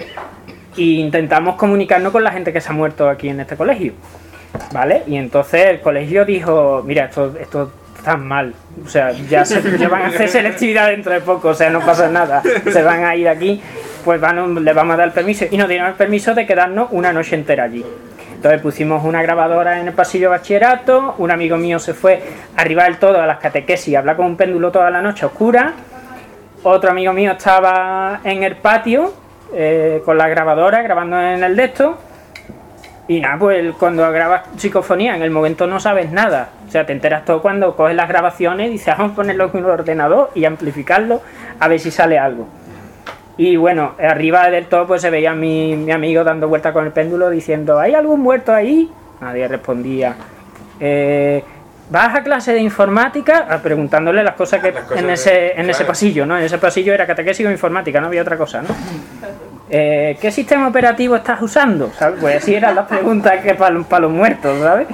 y intentamos comunicarnos con la gente que se ha muerto aquí en este colegio, ¿vale? Y entonces el colegio dijo, mira, esto, esto está mal, o sea, ya, se, ya van a hacer selectividad dentro de poco, o sea, no pasa nada, se van a ir aquí, pues van, le vamos a dar el permiso, y nos dieron el permiso de quedarnos una noche entera allí. Entonces pusimos una grabadora en el pasillo de bachillerato, un amigo mío se fue arriba del todo a las catequesis a hablar con un péndulo toda la noche oscura, otro amigo mío estaba en el patio, Eh, con la grabadora grabando en el de esto y nada, pues cuando grabas psicofonía en el momento no sabes nada, o sea, te enteras todo cuando coges las grabaciones y dices vamos a ponerlo en un ordenador y amplificarlo a ver si sale algo. Y bueno, arriba del todo pues se veía mi, mi amigo dando vueltas con el péndulo diciendo ¿hay algún muerto ahí? Nadie respondía. eh, ¿Vas a clase de informática? Ah, preguntándole las cosas que las cosas en ese de, en claro. ese pasillo, ¿no? En ese pasillo era catequesis o informática, no había otra cosa, ¿no? Eh, ¿Qué sistema operativo estás usando? ¿Sabes? Pues así eran las preguntas que para pa los muertos, ¿sabes?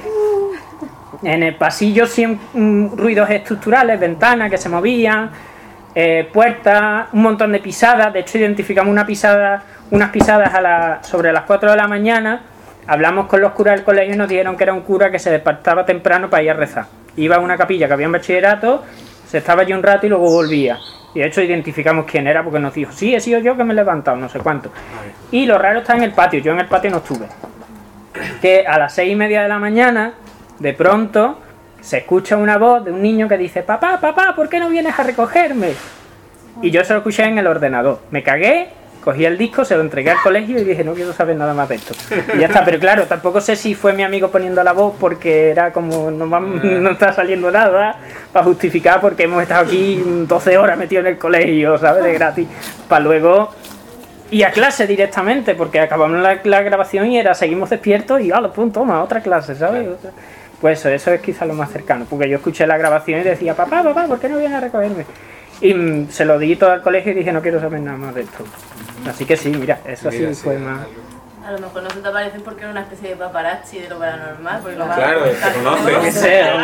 En el pasillo siempre mm, ruidos estructurales, ventanas que se movían, eh, puertas, un montón de pisadas. De hecho identificamos una pisada, unas pisadas a la, sobre las cuatro de la mañana. Hablamos con los curas del colegio y nos dijeron que era un cura que se despertaba temprano para ir a rezar. Iba a una capilla que había en bachillerato, se estaba allí un rato y luego volvía. Y de hecho identificamos quién era porque nos dijo, sí, he sido yo que me he levantado, no sé cuánto. Y lo raro está en el patio, yo en el patio no estuve. Que a las seis y media de la mañana, de pronto, se escucha una voz de un niño que dice, papá, papá, ¿por qué no vienes a recogerme? Y yo se lo escuché en el ordenador. Me cagué. Cogí el disco, se lo entregué al colegio y dije, no quiero saber nada más de esto. Y ya está, pero claro, tampoco sé si fue mi amigo poniendo la voz porque era como, no, no está saliendo nada para justificar porque hemos estado aquí doce horas metidos en el colegio, ¿sabes? De gratis. Para luego ir a clase directamente, porque acabamos la, la grabación y era, seguimos despiertos y, ah, pum, toma, otra clase, ¿sabes? Pues eso, eso es quizás lo más cercano, porque yo escuché la grabación y decía, papá, papá, ¿por qué no vienes a recogerme? Y mm, se lo di todo al colegio y dije, no quiero saber nada más de esto. Así que sí, mira, eso mira, sí, sí fue más... A lo mejor no se te aparecen porque era una especie de paparazzi de lo paranormal. Porque lo claro, te conoce. Que sea,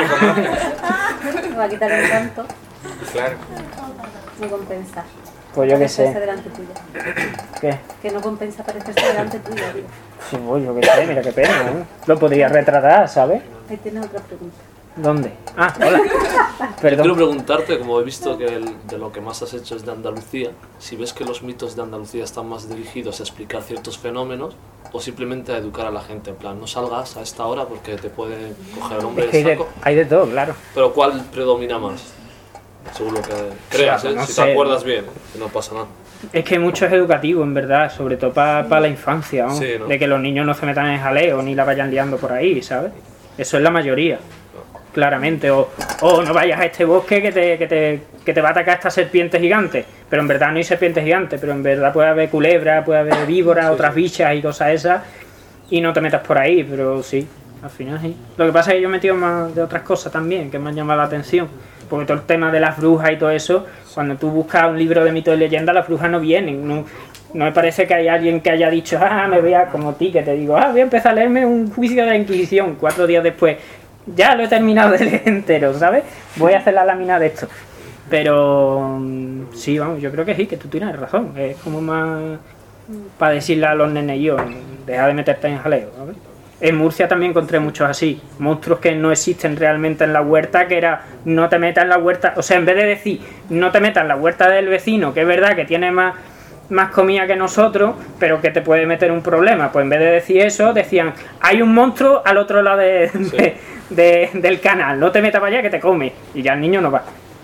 me va a quitar el canto. Claro. No compensa. Pues yo qué sé. Delante tuya. ¿Qué? Que no compensa parecerse delante tuya, tío. Sí, pues yo qué sé, mira qué pena, ¿eh? Lo podría retratar, ¿sabes? Ahí tienes otra pregunta. ¿Dónde? Ah, hola. Perdón. Quiero preguntarte, como he visto que el, de lo que más has hecho es de Andalucía, si ves que los mitos de Andalucía están más dirigidos a explicar ciertos fenómenos o simplemente a educar a la gente, en plan, no salgas a esta hora porque te puede coger el hombre es que del saco. Hay de, hay de todo, claro. Pero ¿cuál predomina más? Según lo que creas, ¿eh? No Si sé. te acuerdas bien, que no pasa nada. Es que mucho es educativo, en verdad, sobre todo para pa la infancia, ¿no? Sí, ¿no? De que los niños no se metan en jaleo ni la vayan liando por ahí, ¿sabes? Eso es la mayoría. Claramente, o, o no vayas a este bosque que te, que, te, que te va a atacar esta serpiente gigante, pero en verdad no hay serpiente gigante, pero en verdad puede haber culebra, puede haber víboras, sí, otras bichas y cosas esas, y no te metas por ahí, pero sí, al final sí. Lo que pasa es que yo he metido más de otras cosas también que me han llamado la atención, porque todo el tema de las brujas y todo eso, cuando tú buscas un libro de mito y leyenda, las brujas no vienen, no, no me parece que hay alguien que haya dicho, ah, me vea como ti, que te digo, ah, voy a empezar a leerme un juicio de la Inquisición, cuatro días después, ya lo he terminado de leer entero, ¿sabes? Voy a hacer la lámina de esto. Pero sí, vamos, yo creo que sí, que tú tienes razón. Es como más para decirle a los nenes yo, deja de meterte en jaleo, ¿sabes? En Murcia también encontré muchos así, monstruos que no existen realmente en la huerta, que era no te metas en la huerta, o sea, en vez de decir no te metas en la huerta del vecino, que es verdad que tiene más, más comida que nosotros, pero que te puede meter un problema, pues en vez de decir eso, decían, hay un monstruo al otro lado de... Sí. de De, del canal, no te metas para allá que te come, y ya el niño no va.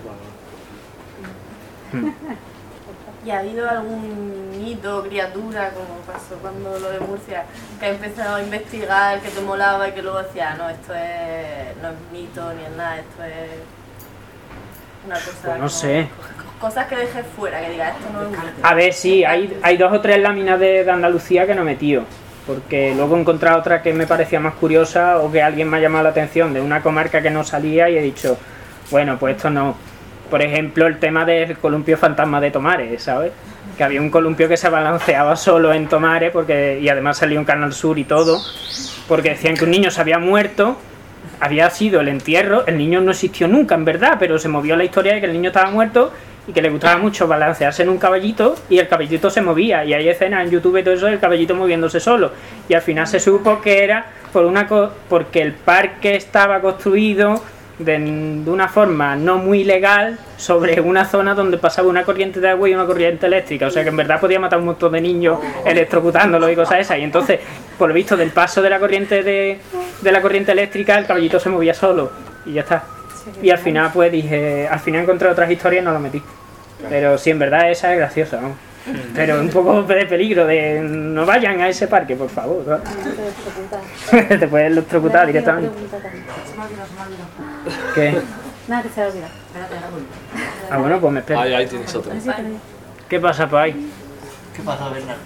¿Y ha habido algún mito, criatura, como pasó cuando lo de Murcia, que ha empezado a investigar, que te molaba y que luego decía, no, esto es, no es mito ni es nada, esto es una cosa... Pues no como, sé. Cosas que dejes fuera, que digas, esto no es mito. A ver, sí, hay, hay dos o tres láminas de, de Andalucía que no he metido. porque luego he encontrado otra que me parecía más curiosa o que alguien me ha llamado la atención de una comarca que no salía y he dicho, bueno, pues esto no. Por ejemplo, el tema del columpio fantasma de Tomares, ¿sabes? Que había un columpio que se balanceaba solo en Tomares porque, y además salió en Canal Sur y todo, porque decían que un niño se había muerto, había sido el entierro, el niño no existió nunca en verdad, pero se movió la historia de que el niño estaba muerto y que le gustaba mucho balancearse en un caballito y el caballito se movía, y hay escenas en YouTube y todo eso del caballito moviéndose solo, y al final se supo que era por una co porque el parque estaba construido de, de una forma no muy legal sobre una zona donde pasaba una corriente de agua y una corriente eléctrica, o sea que en verdad podía matar a un montón de niños electrocutándolos y cosas esas, y entonces por lo visto del paso de la corriente de, de la corriente eléctrica el caballito se movía solo y ya está. Y al final pues dije, al final encontré otras historias y no lo metí, pero sí, en verdad esa es graciosa, ¿no? Pero un poco de peligro, de no vayan a ese parque, por favor, ¿no? Te puedes electrocutar directamente. ¿Qué? Nada, que se ha olvidado. Ah, bueno, pues me espero. Ahí, ahí tienes otra. ¿Qué pasa, Pai? ¿Qué pasa, Bernardo?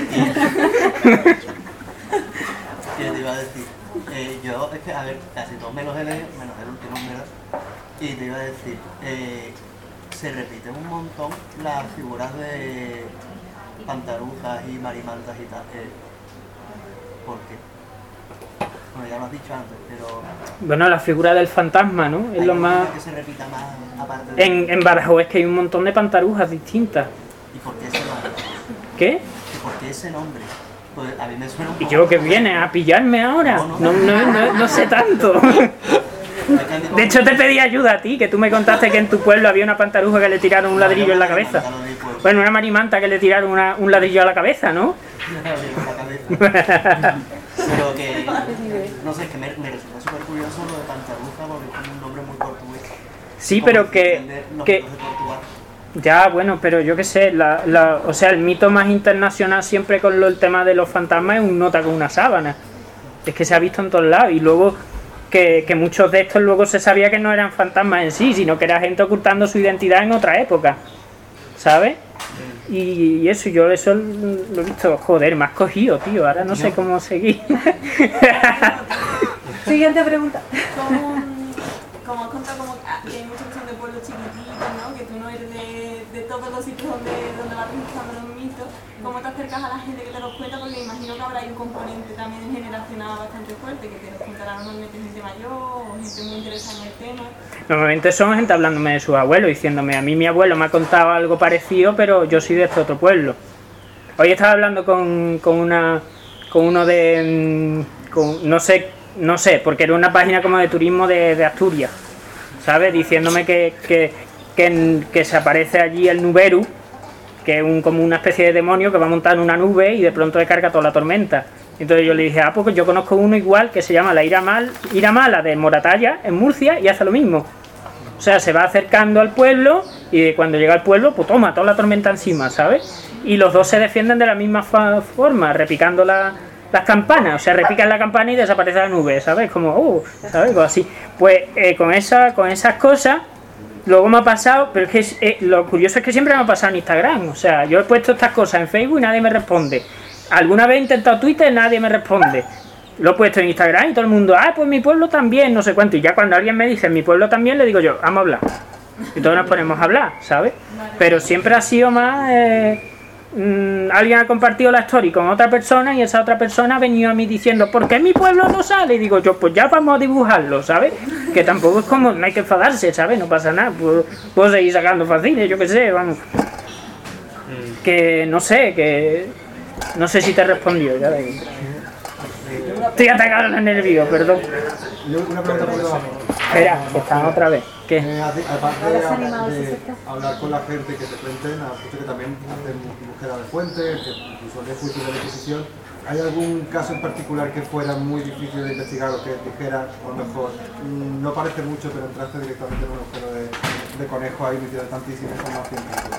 ¿Qué te iba a decir? Eh, yo, es que, a ver, casi todos me los he leído, menos el último, ¿verdad? Y te iba a decir, eh, se repiten un montón las figuras de pantarujas y marimantas y tal. Eh, ¿Por qué? Bueno, ya lo has dicho antes, pero... Bueno, la figura del fantasma, ¿no? Es lo más... que se repita más aparte de... En, en Badajoz es que hay un montón de pantarujas distintas. ¿Y por qué ese nombre? ¿Qué? ¿Y por qué ese nombre? Pues a mí me suena un ¿Y poco... yo que viene a pillarme ahora? No, no, no, no, no sé tanto. De hecho te pedí ayuda a ti, que tú me contaste que en tu pueblo había una pantaruja que le tiraron un ladrillo en la cabeza. Bueno, una marimanta que le tiraron una, un ladrillo a la cabeza, ¿no? Pero que, no sé, que me, me resulta súper curioso lo de pantaruja porque es un nombre muy portugués. Sí, pero que... que ya, bueno, pero yo qué sé, la, la, o sea, el mito más internacional siempre con lo, el tema de los fantasmas es un nota con una sábana. Es que se ha visto en todos lados y luego que, que muchos de estos luego se sabía que no eran fantasmas en sí, sino que era gente ocultando su identidad en otra época, ¿sabes? Y, y eso, yo eso lo he visto, joder, me has cogido, tío, ahora no sé cómo seguir. Siguiente pregunta. Como, como has contado, como que hay muchos que son de pueblos chiquititos, ¿no? Que tú no eres de, de todos los sitios donde, donde vas registrando los mitos. ¿Cómo te acercas a la gente que te los cuenta? Porque me imagino que habrá un componente también generacional bastante fuerte, que te los contará normalmente gente mayor o gente muy interesada en el tema. Normalmente son gente hablándome de sus abuelos, diciéndome, a mí mi abuelo me ha contado algo parecido, pero yo soy de este otro pueblo. Hoy estaba hablando con, con una con uno de... Con, no sé, no sé, porque era una página como de turismo de, de Asturias, ¿sabes? Diciéndome que, que, que, que se aparece allí el Nuberu, que es un, como una especie de demonio que va a montar en una nube y de pronto descarga toda la tormenta. Entonces yo le dije, ah, pues yo conozco uno igual que se llama la Ira, Mal, Ira Mala de Moratalla, en Murcia, y hace lo mismo. O sea, se va acercando al pueblo y cuando llega al pueblo, pues toma toda la tormenta encima, ¿sabes? Y los dos se defienden de la misma forma, repicando la, las campanas. O sea, repican la campana y desaparece la nube, ¿sabes? Como, uh, ¿sabes? Pues así. Pues eh, con, esa, con esas cosas... Luego me ha pasado, pero es que eh, lo curioso es que siempre me ha pasado en Instagram. O sea, yo he puesto estas cosas en Facebook y nadie me responde. Alguna vez he intentado Twitter y nadie me responde. Lo he puesto en Instagram y todo el mundo, ah, pues mi pueblo también, no sé cuánto. Y ya cuando alguien me dice mi pueblo también, le digo yo, vamos a hablar. Y todos nos ponemos a hablar, ¿sabes? Pero siempre ha sido más... Eh, mmm, alguien ha compartido la story con otra persona y esa otra persona ha venido a mí diciendo, ¿por qué mi pueblo no sale? Y digo yo, pues ya vamos a dibujarlo, ¿sabes? Que tampoco es como, no hay que enfadarse, ¿sabes? No pasa nada, puedo, puedo seguir sacando fáciles, yo qué sé, vamos. Que no sé, que... No sé si te respondió, ya de... Estoy atacado en los nervios, perdón. Una pregunta por debajo. Espera, que están otra vez. ¿Qué? Eh, aparte de, de hablar con la gente que te cuenten, has dicho que también hacen búsqueda de fuentes, que incluso de juicio de disquisición. ¿Hay algún caso en particular que fuera muy difícil de investigar o que dijera, a lo mejor, no parece mucho, pero entraste directamente en un agujero de, de conejo ahí metido tantísima información?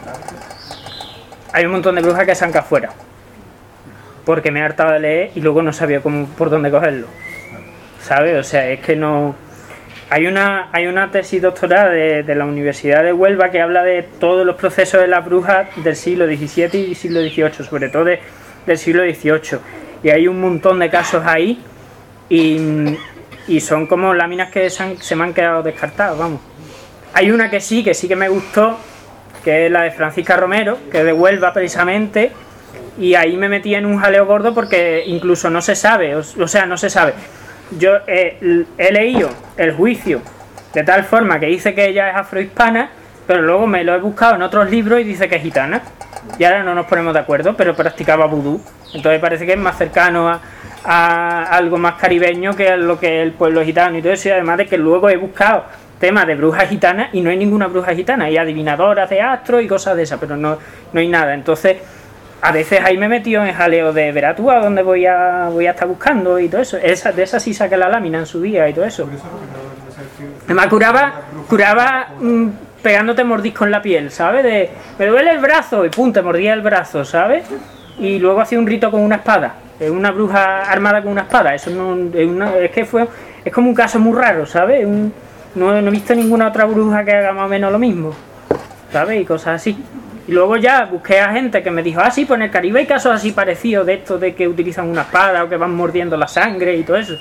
Hay un montón de brujas que se han quedado fuera. Porque me he hartado de leer y luego no sabía cómo, por dónde cogerlo. ¿Sabes? O sea, es que no... Hay una, hay una tesis doctoral de, de la Universidad de Huelva que habla de todos los procesos de las brujas del siglo diecisiete y siglo dieciocho, sobre todo de, del siglo dieciocho. y hay un montón de casos ahí y, y son como láminas que se, han, se me han quedado descartadas, vamos. Hay una que sí, que sí que me gustó, que es la de Francisca Romero, que es de Huelva precisamente, y ahí me metí en un jaleo gordo porque incluso no se sabe, o, o sea, no se sabe. Yo eh, he leído el juicio de tal forma que dice que ella es afrohispana, pero luego me lo he buscado en otros libros y dice que es gitana. Y ahora no nos ponemos de acuerdo, pero practicaba vudú. Entonces parece que es más cercano a, a algo más caribeño que a lo que es el pueblo gitano y todo eso. Y además de que luego he buscado temas de brujas gitanas y no hay ninguna bruja gitana. Hay adivinadoras de astros y cosas de esas, pero no, no hay nada. Entonces a veces ahí me he metido en jaleo de verás tú a dónde voy a, voy a estar buscando y todo eso. Esa, de esa sí saqué la lámina en su día y todo eso. Además curaba, curaba mmm, pegándote mordisco en la piel, ¿sabes? De, me duele el brazo y pum, te mordía el brazo, ¿sabes? Y luego hacía un rito con una espada, una bruja armada con una espada. Eso no, es, una, es que fue, es como un caso muy raro, ¿sabes? Un, no, no he visto ninguna otra bruja que haga más o menos lo mismo, ¿sabes? Y cosas así. Y luego ya busqué a gente que me dijo, ah, sí, pues en el Caribe hay casos así parecidos de esto de que utilizan una espada o que van mordiendo la sangre y todo eso.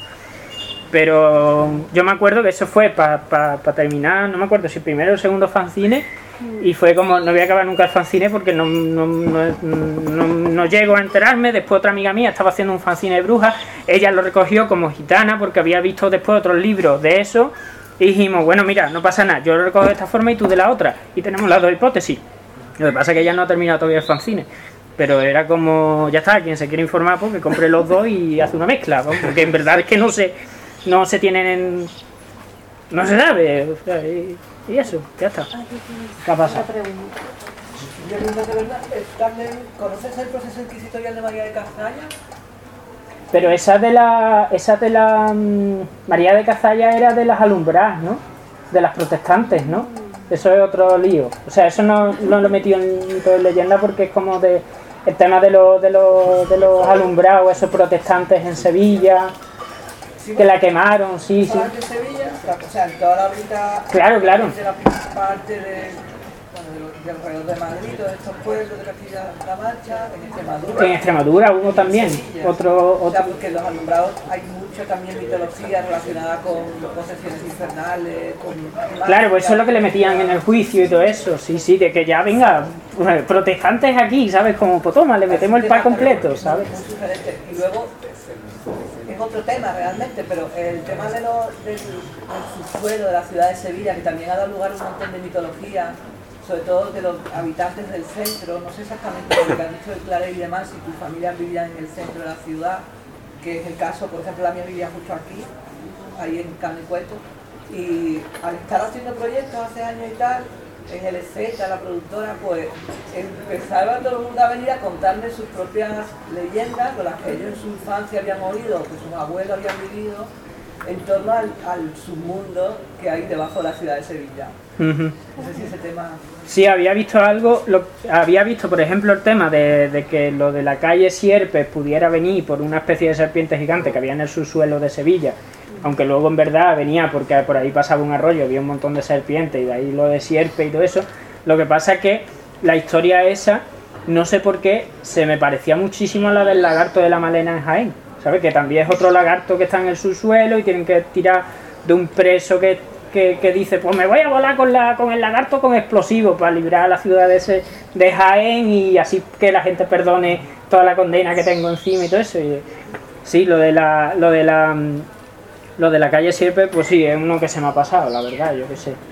Pero yo me acuerdo que eso fue para pa, pa terminar, no me acuerdo si primero o segundo fanzine, y fue como, no voy a acabar nunca el fanzine porque no, no, no, no, no llego a enterarme. Después otra amiga mía estaba haciendo un fanzine de brujas, ella lo recogió como gitana porque había visto después otros libros de eso, y dijimos, bueno, mira, no pasa nada, yo lo recojo de esta forma y tú de la otra, y tenemos las dos hipótesis. Lo que pasa es que ella no ha terminado todavía el fanzine, pero era como, ya está, quien se quiere informar, pues que compre los dos y hace una mezcla, ¿no? Porque en verdad es que no se, no se tienen en, no se sabe, o sea, y, y eso, ya está. ¿Qué ha pasado? Yo de verdad, también, ¿conoces el proceso inquisitorial de María de Cazalla? Pero esa de la, esa de la um, María de Cazalla era de las alumbradas, ¿no? De las protestantes, ¿no? Eso es otro lío. O sea, eso no, no lo he metido en todo en leyenda porque es como de el tema de los de los de los alumbrados, esos protestantes en Sevilla, sí, que la quemaron, sí, sí. ¿En Sevilla? O sea, en toda la vida. Claro, claro. De la parte de, bueno, de alrededor de Madrid, todos estos pueblos de Castilla-La Mancha, en Extremadura. En Extremadura hubo también otro, otro. O sea, porque los alumbrados hay mucho también mitología relacionada con posesiones infernales, con... Claro, pues eso es lo que le metían en el juicio y todo eso, sí, sí, de que ya venga, protestantes aquí, ¿sabes? Como, pues toma, le metemos el pan completo, ¿sabes? Y luego, es otro tema realmente, pero el tema de lo, del, del subsuelo de la ciudad de Sevilla, que también ha dado lugar a un montón de mitología, sobre todo de los habitantes del centro, no sé exactamente lo que han dicho de Claret y demás, si tus familias vivían en el centro de la ciudad, que es el caso, por ejemplo, la mía vivía justo aquí, ahí en Canicueto, y al estar haciendo proyectos hace años y tal, en el E Z, la productora, pues empezaba todo el mundo a venir a contarme sus propias leyendas, con las que ellos en su infancia habían oído, que sus abuelos habían vivido, en torno al, al submundo que hay debajo de la ciudad de Sevilla. Uh-huh. No sé si ese tema... Sí, había visto algo, lo, había visto por ejemplo el tema de, de que lo de la calle Sierpes pudiera venir por una especie de serpiente gigante que había en el subsuelo de Sevilla, aunque luego en verdad venía porque por ahí pasaba un arroyo, había un montón de serpientes y de ahí lo de Sierpes y todo eso. Lo que pasa es que la historia esa, no sé por qué, se me parecía muchísimo a la del lagarto de la Malena en Jaén, ¿sabes? Que también es otro lagarto que está en el subsuelo y tienen que tirar de un preso que Que, que dice, pues me voy a volar con la con el lagarto con explosivos para librar a la ciudad de, ese, de Jaén y así que la gente perdone toda la condena que tengo encima y todo eso. Y, sí, lo de la lo de la lo de la calle Sierpes, pues sí, es uno que se me ha pasado, la verdad, yo qué sé.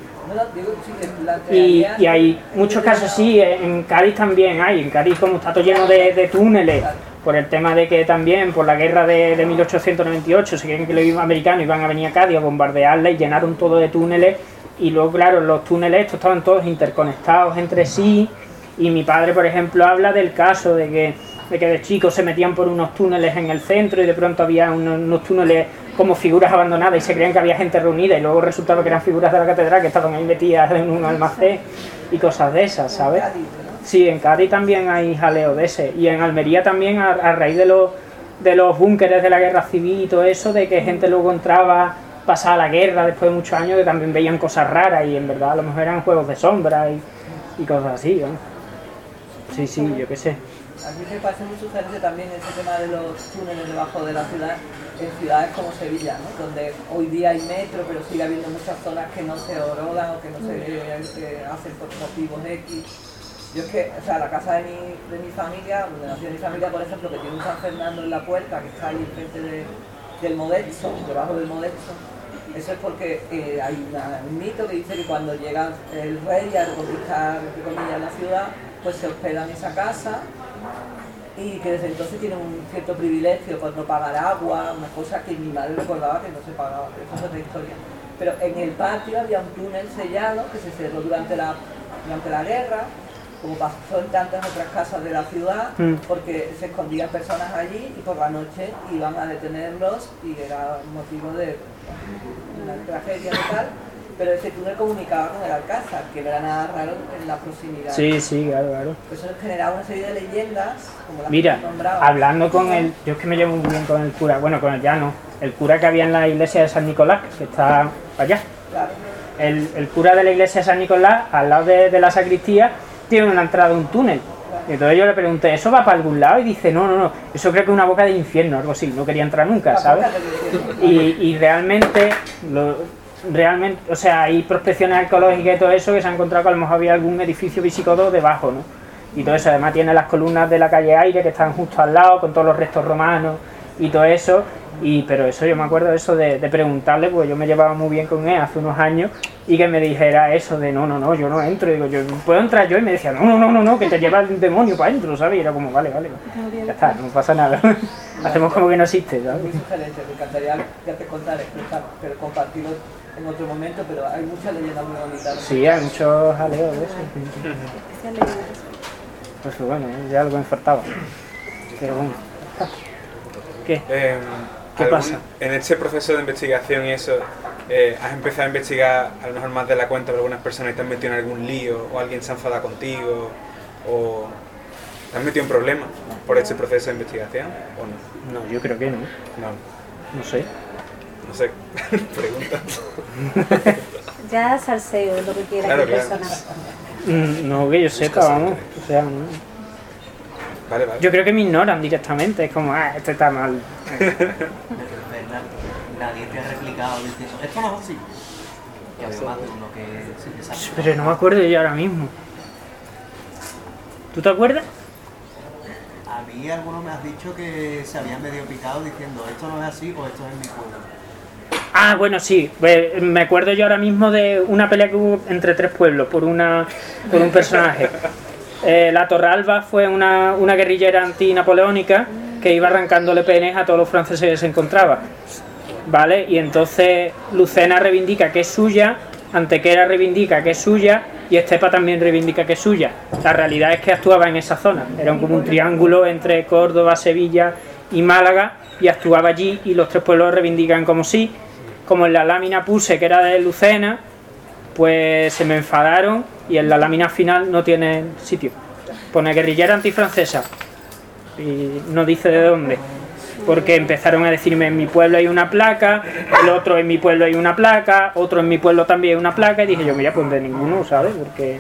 Y, y hay muchos casos, sí, en Cádiz también hay, en Cádiz como está todo lleno de, de túneles, por el tema de que también por la guerra de, de mil ochocientos noventa y ocho se creen que los americanos iban a venir a Cádiz a bombardearla y llenaron todo de túneles, y luego claro, los túneles estos estaban todos interconectados entre sí, y mi padre por ejemplo habla del caso de que de que de chicos se metían por unos túneles en el centro y de pronto había unos, unos túneles como figuras abandonadas y se creían que había gente reunida y luego resultaba que eran figuras de la catedral que estaban ahí metidas en un almacén y cosas de esas, ¿sabes? Sí, en Cádiz también hay jaleo de ese, y en Almería también a, a raíz de los de los búnkeres de la guerra civil y todo eso, de que gente luego entraba pasada la guerra después de muchos años que también veían cosas raras y en verdad a lo mejor eran juegos de sombra y, y cosas así, ¿no? Sí, sí, yo qué sé. a mí me parece muy sugerente también ese tema de los túneles debajo de la ciudad, en ciudades como Sevilla, ¿no? Donde hoy día hay metro, pero sigue habiendo muchas zonas que no se orodan o que no se eh, hacen por motivos X. Yo es que, o sea, la casa de mi, de mi familia, donde nació mi familia, por ejemplo, que tiene un San Fernando en la puerta, que está ahí enfrente de, del Modesto, debajo del Modesto, eso es porque eh, hay una, un mito que dice que cuando llega el rey a reconquistar, entre comillas, la ciudad, pues se hospeda en esa casa y que desde entonces tiene un cierto privilegio por no pagar agua, una cosa que mi madre recordaba que no se pagaba, eso es otra historia. Pero en el patio había un túnel sellado que se cerró durante la, durante la guerra, como pasó en tantas otras casas de la ciudad, mm. porque se escondían personas allí y por la noche iban a detenerlos y era motivo de una tragedia y tal, pero ese túnel comunicaba con el Alcázar, que no era nada raro en la proximidad. Sí, sí, claro, claro. Eso generaba una serie de leyendas, como las Mira, que nombraba. Hablando con el, yo es que me llevo muy bien con el cura, bueno, con el llano, el cura que había en la iglesia de San Nicolás, que está allá. Claro. El, el cura de la iglesia de San Nicolás, al lado de, de la sacristía, tiene una entrada, un túnel. Y entonces yo le pregunté, ¿eso va para algún lado? Y dice, no, no, no, eso creo que es una boca de infierno, algo así, no quería entrar nunca, ¿sabes? Y, y realmente, lo, realmente, o sea, hay prospecciones arqueológicas y todo eso que se ha encontrado que a lo mejor había algún edificio visigodo debajo, ¿no? Y todo eso, además tiene las columnas de la calle Aire que están justo al lado, con todos los restos romanos y todo eso. Y, pero eso yo me acuerdo de eso de, de preguntarle, porque yo me llevaba muy bien con él hace unos años y que me dijera eso de no, no, no, yo no entro. Y digo, yo puedo entrar yo, y me decía, no, no, no, no, no, que te lleva el demonio para adentro, ¿sabes? Y era como, vale, vale, ya está, no pasa nada. Hacemos como que no existe, ¿sabes? Muy sugerente, me encantaría ya te contaré, pero compartirlo en otro momento, pero hay muchas leyendas muy bonitas. Sí, hay muchos aleos de eso. Pues bueno, ya algo me faltaba. Pero bueno, ¿qué? Eh, ¿Qué algún, pasa? En este proceso de investigación y eso, eh, ¿has empezado a investigar a lo mejor más de la cuenta de algunas personas y te has metido en algún lío o alguien se ha enfadado contigo o te has metido en problemas por este proceso de investigación o no? No, yo creo que no. No. No sé. No sé. Pregunta. Ya salseo lo que quiera Claro, que claro. persona. Mm, No, que yo sepa, vamos. O sea, no. Vale, vale. Yo creo que me ignoran directamente, es como, ah, este está mal. Nadie te ha replicado diciendo, esto no es así. Que había más de uno que se desastre. Pero no me acuerdo yo ahora mismo. ¿Tú te acuerdas? A mí algunos me has dicho que se habían medio picado diciendo, esto no es así o esto es en mi pueblo. Ah, bueno, sí. Pues, me acuerdo yo ahora mismo de una pelea que hubo entre tres pueblos por una por un personaje. Eh, la Torralba fue una, una guerrillera antinapoleónica que iba arrancándole penes a todos los franceses que se encontraba. ¿Vale? Y entonces Lucena reivindica que es suya, Antequera reivindica que es suya y Estepa también reivindica que es suya. La realidad es que actuaba en esa zona. Era como un triángulo entre Córdoba, Sevilla y Málaga y actuaba allí y los tres pueblos reivindican como sí. Como en la lámina puse que era de Lucena, pues se me enfadaron y en la lámina final no tiene sitio. Pone guerrillera antifrancesa y no dice de dónde. Porque empezaron a decirme en mi pueblo hay una placa, el otro en mi pueblo hay una placa, otro en mi pueblo también hay una placa y dije yo, mira, pues de ninguno, ¿sabes? Porque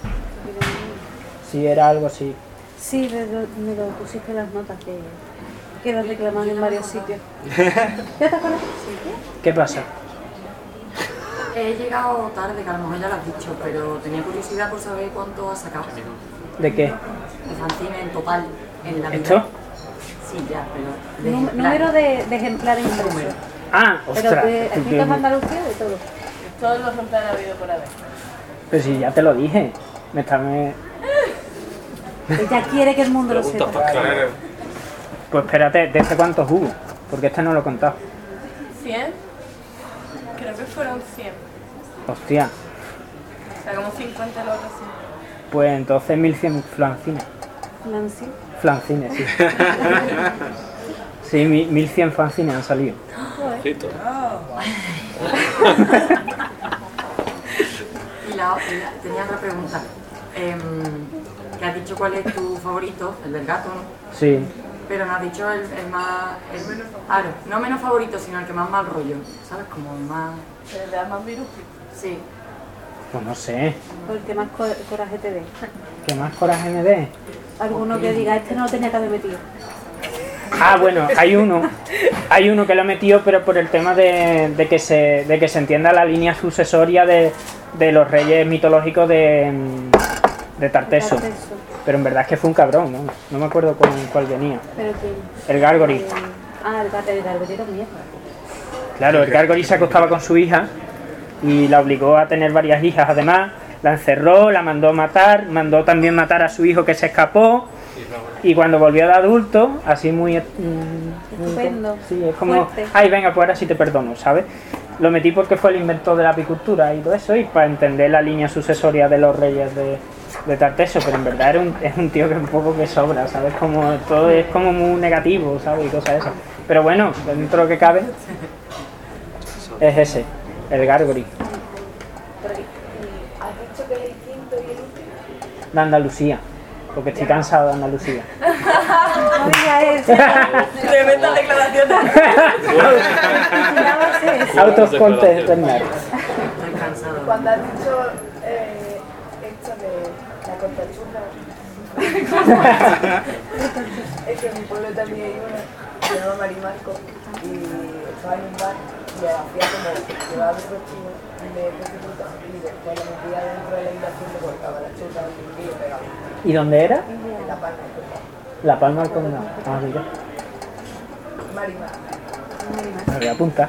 si era algo así. Sí, me lo, me lo pusiste en las notas que, que lo reclaman en varios sitios. ¿Ya te acuerdas? ¿Qué pasa? He llegado tarde, que a lo mejor ya lo has dicho, pero tenía curiosidad por saber cuánto has sacado. ¿De qué? De fanzine en total, en la vida. ¿Esto? Sí, ya, pero... de Nú- ejemplares. Número de, de ejemplares impresos. Ah, Pero ostras. de aquí que- en Andalucía de todo. Todos los ejemplares ha habido por haber. Pero si ya te lo dije. Me está... me- Ella quiere que el mundo lo sepa. Claro. Pues espérate, ¿de este cuántos hubo? Porque este no lo he contado. ¿cien? Creo que fueron cien. Hostia. O sea, como cincuenta los otros cien. Pues entonces mil cien flancines. Nancy. Flancines, sí. Sí, mi- mil cien fanzines han salido. Ojito. Y la, y la- tenía otra pregunta. Em, que has dicho cuál es tu favorito, el del gato, ¿no? Sí. Pero no has dicho el, el más... El menos favorito. Claro, no menos favorito, sino el que más mal rollo, ¿sabes? Como el más... ¿El de más virus? Sí. Pues no sé. Porque más co- coraje te dé. ¿Qué más coraje me dé? alguno que diga, este no lo tenía que haber metido. Ah, bueno, hay uno, hay uno que lo he metido, pero por el tema de, de, que, se, de que se entienda la línea sucesoria de, de los reyes mitológicos de, de Tarteso. Pero en verdad es que fue un cabrón, ¿no? No me acuerdo con cuál venía. ¿Pero quién? El Gargori. Eh, ah, el, el Gargori era mío. Claro, el Gargori se acostaba con su hija y la obligó a tener varias hijas. Además, la encerró, la mandó matar, mandó también matar a su hijo que se escapó. Y cuando volvió de adulto, así muy... Mm, Estupendo. Sí, es como... Fuerte. Ay, venga, pues ahora sí te perdono, ¿sabes? Lo metí porque fue el inventor de la apicultura y todo eso, y para entender la línea sucesoria de los reyes de, de Tarteso, pero en verdad era un, es un tío que un poco que sobra, ¿sabes? Como todo es como muy negativo, ¿sabes? Y cosas de esas. Pero bueno, dentro de lo que cabe, es ese, el Gargori. ¿Has dicho que es el quinto y el último? De Andalucía, porque estoy cansado de Andalucía. No digas eso. Tremenda declaración. Autos Contes Bernard. Cuando has dicho eh, esto de la Costa Chula, es que en mi pueblo también hay una, se llama Marimarco, y estaba en un bar y hacía como, llevaba dos chinos de prostituta y después la metía dentro de la habitación, le cortaba la chuta y lo pegaba. ¿Y dónde era? En La Palma. La Palma del Condado. Ah, mira. Marimar. Me voy a apuntar.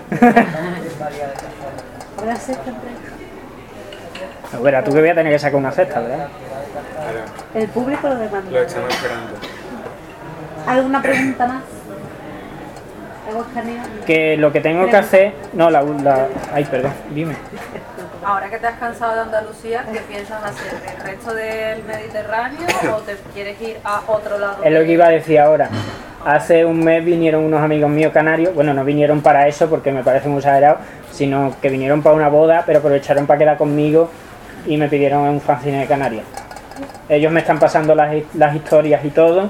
Ahora sexta A ver, tú que voy a tener que sacar una cesta, ¿verdad? El público lo demanda. Lo estamos esperando. ¿Alguna pregunta más? ¿Algo escaneo? Que lo que tengo que hacer... No, la... la ay, perdón, dime. Ahora que te has cansado de Andalucía, ¿qué piensas hacer? ¿El resto del Mediterráneo o te quieres ir a otro lado? Es lo que iba a decir ahora. Hace un mes vinieron unos amigos míos canarios. Bueno, no vinieron para eso porque me parece muy exagerado, sino que vinieron para una boda, pero aprovecharon para quedar conmigo y me pidieron un fanzine de Canarias. Ellos me están pasando las, las historias y todo,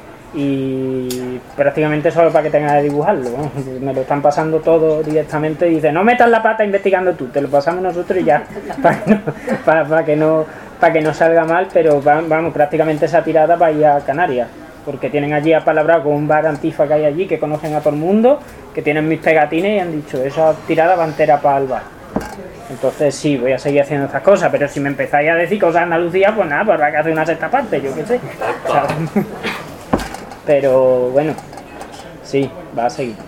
y prácticamente solo para que tenga de dibujarlo, ¿no? Me lo están pasando todo directamente y dicen, no metas la pata investigando tú, te lo pasamos nosotros y ya, para que no, para, para que no, para que no salga mal, pero vamos, prácticamente esa tirada para ir a Canarias, porque tienen allí apalabrado con un bar antifa que hay allí, que conocen a todo el mundo, que tienen mis pegatines y han dicho, esa tirada va entera para el bar. Entonces sí, voy a seguir haciendo estas cosas, pero si me empezáis a decir cosas de Andalucía, pues nada, pues habrá que hacer una sexta parte, yo qué sé. ¿Sabes? Pero bueno, sí, va a seguir.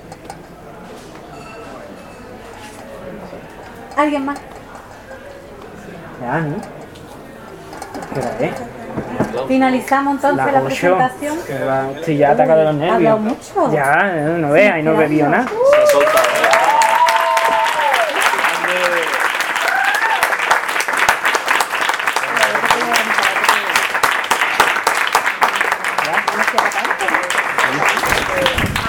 ¿Alguien más? Ya, ¿no? ¿Qué hora es? Finalizamos entonces Las la ocho. presentación. Que va- Sí, ya ha atacado los Uy, nervios. ha hablado mucho. Ya, no veas, y no he bebido nada. Se ha soltado.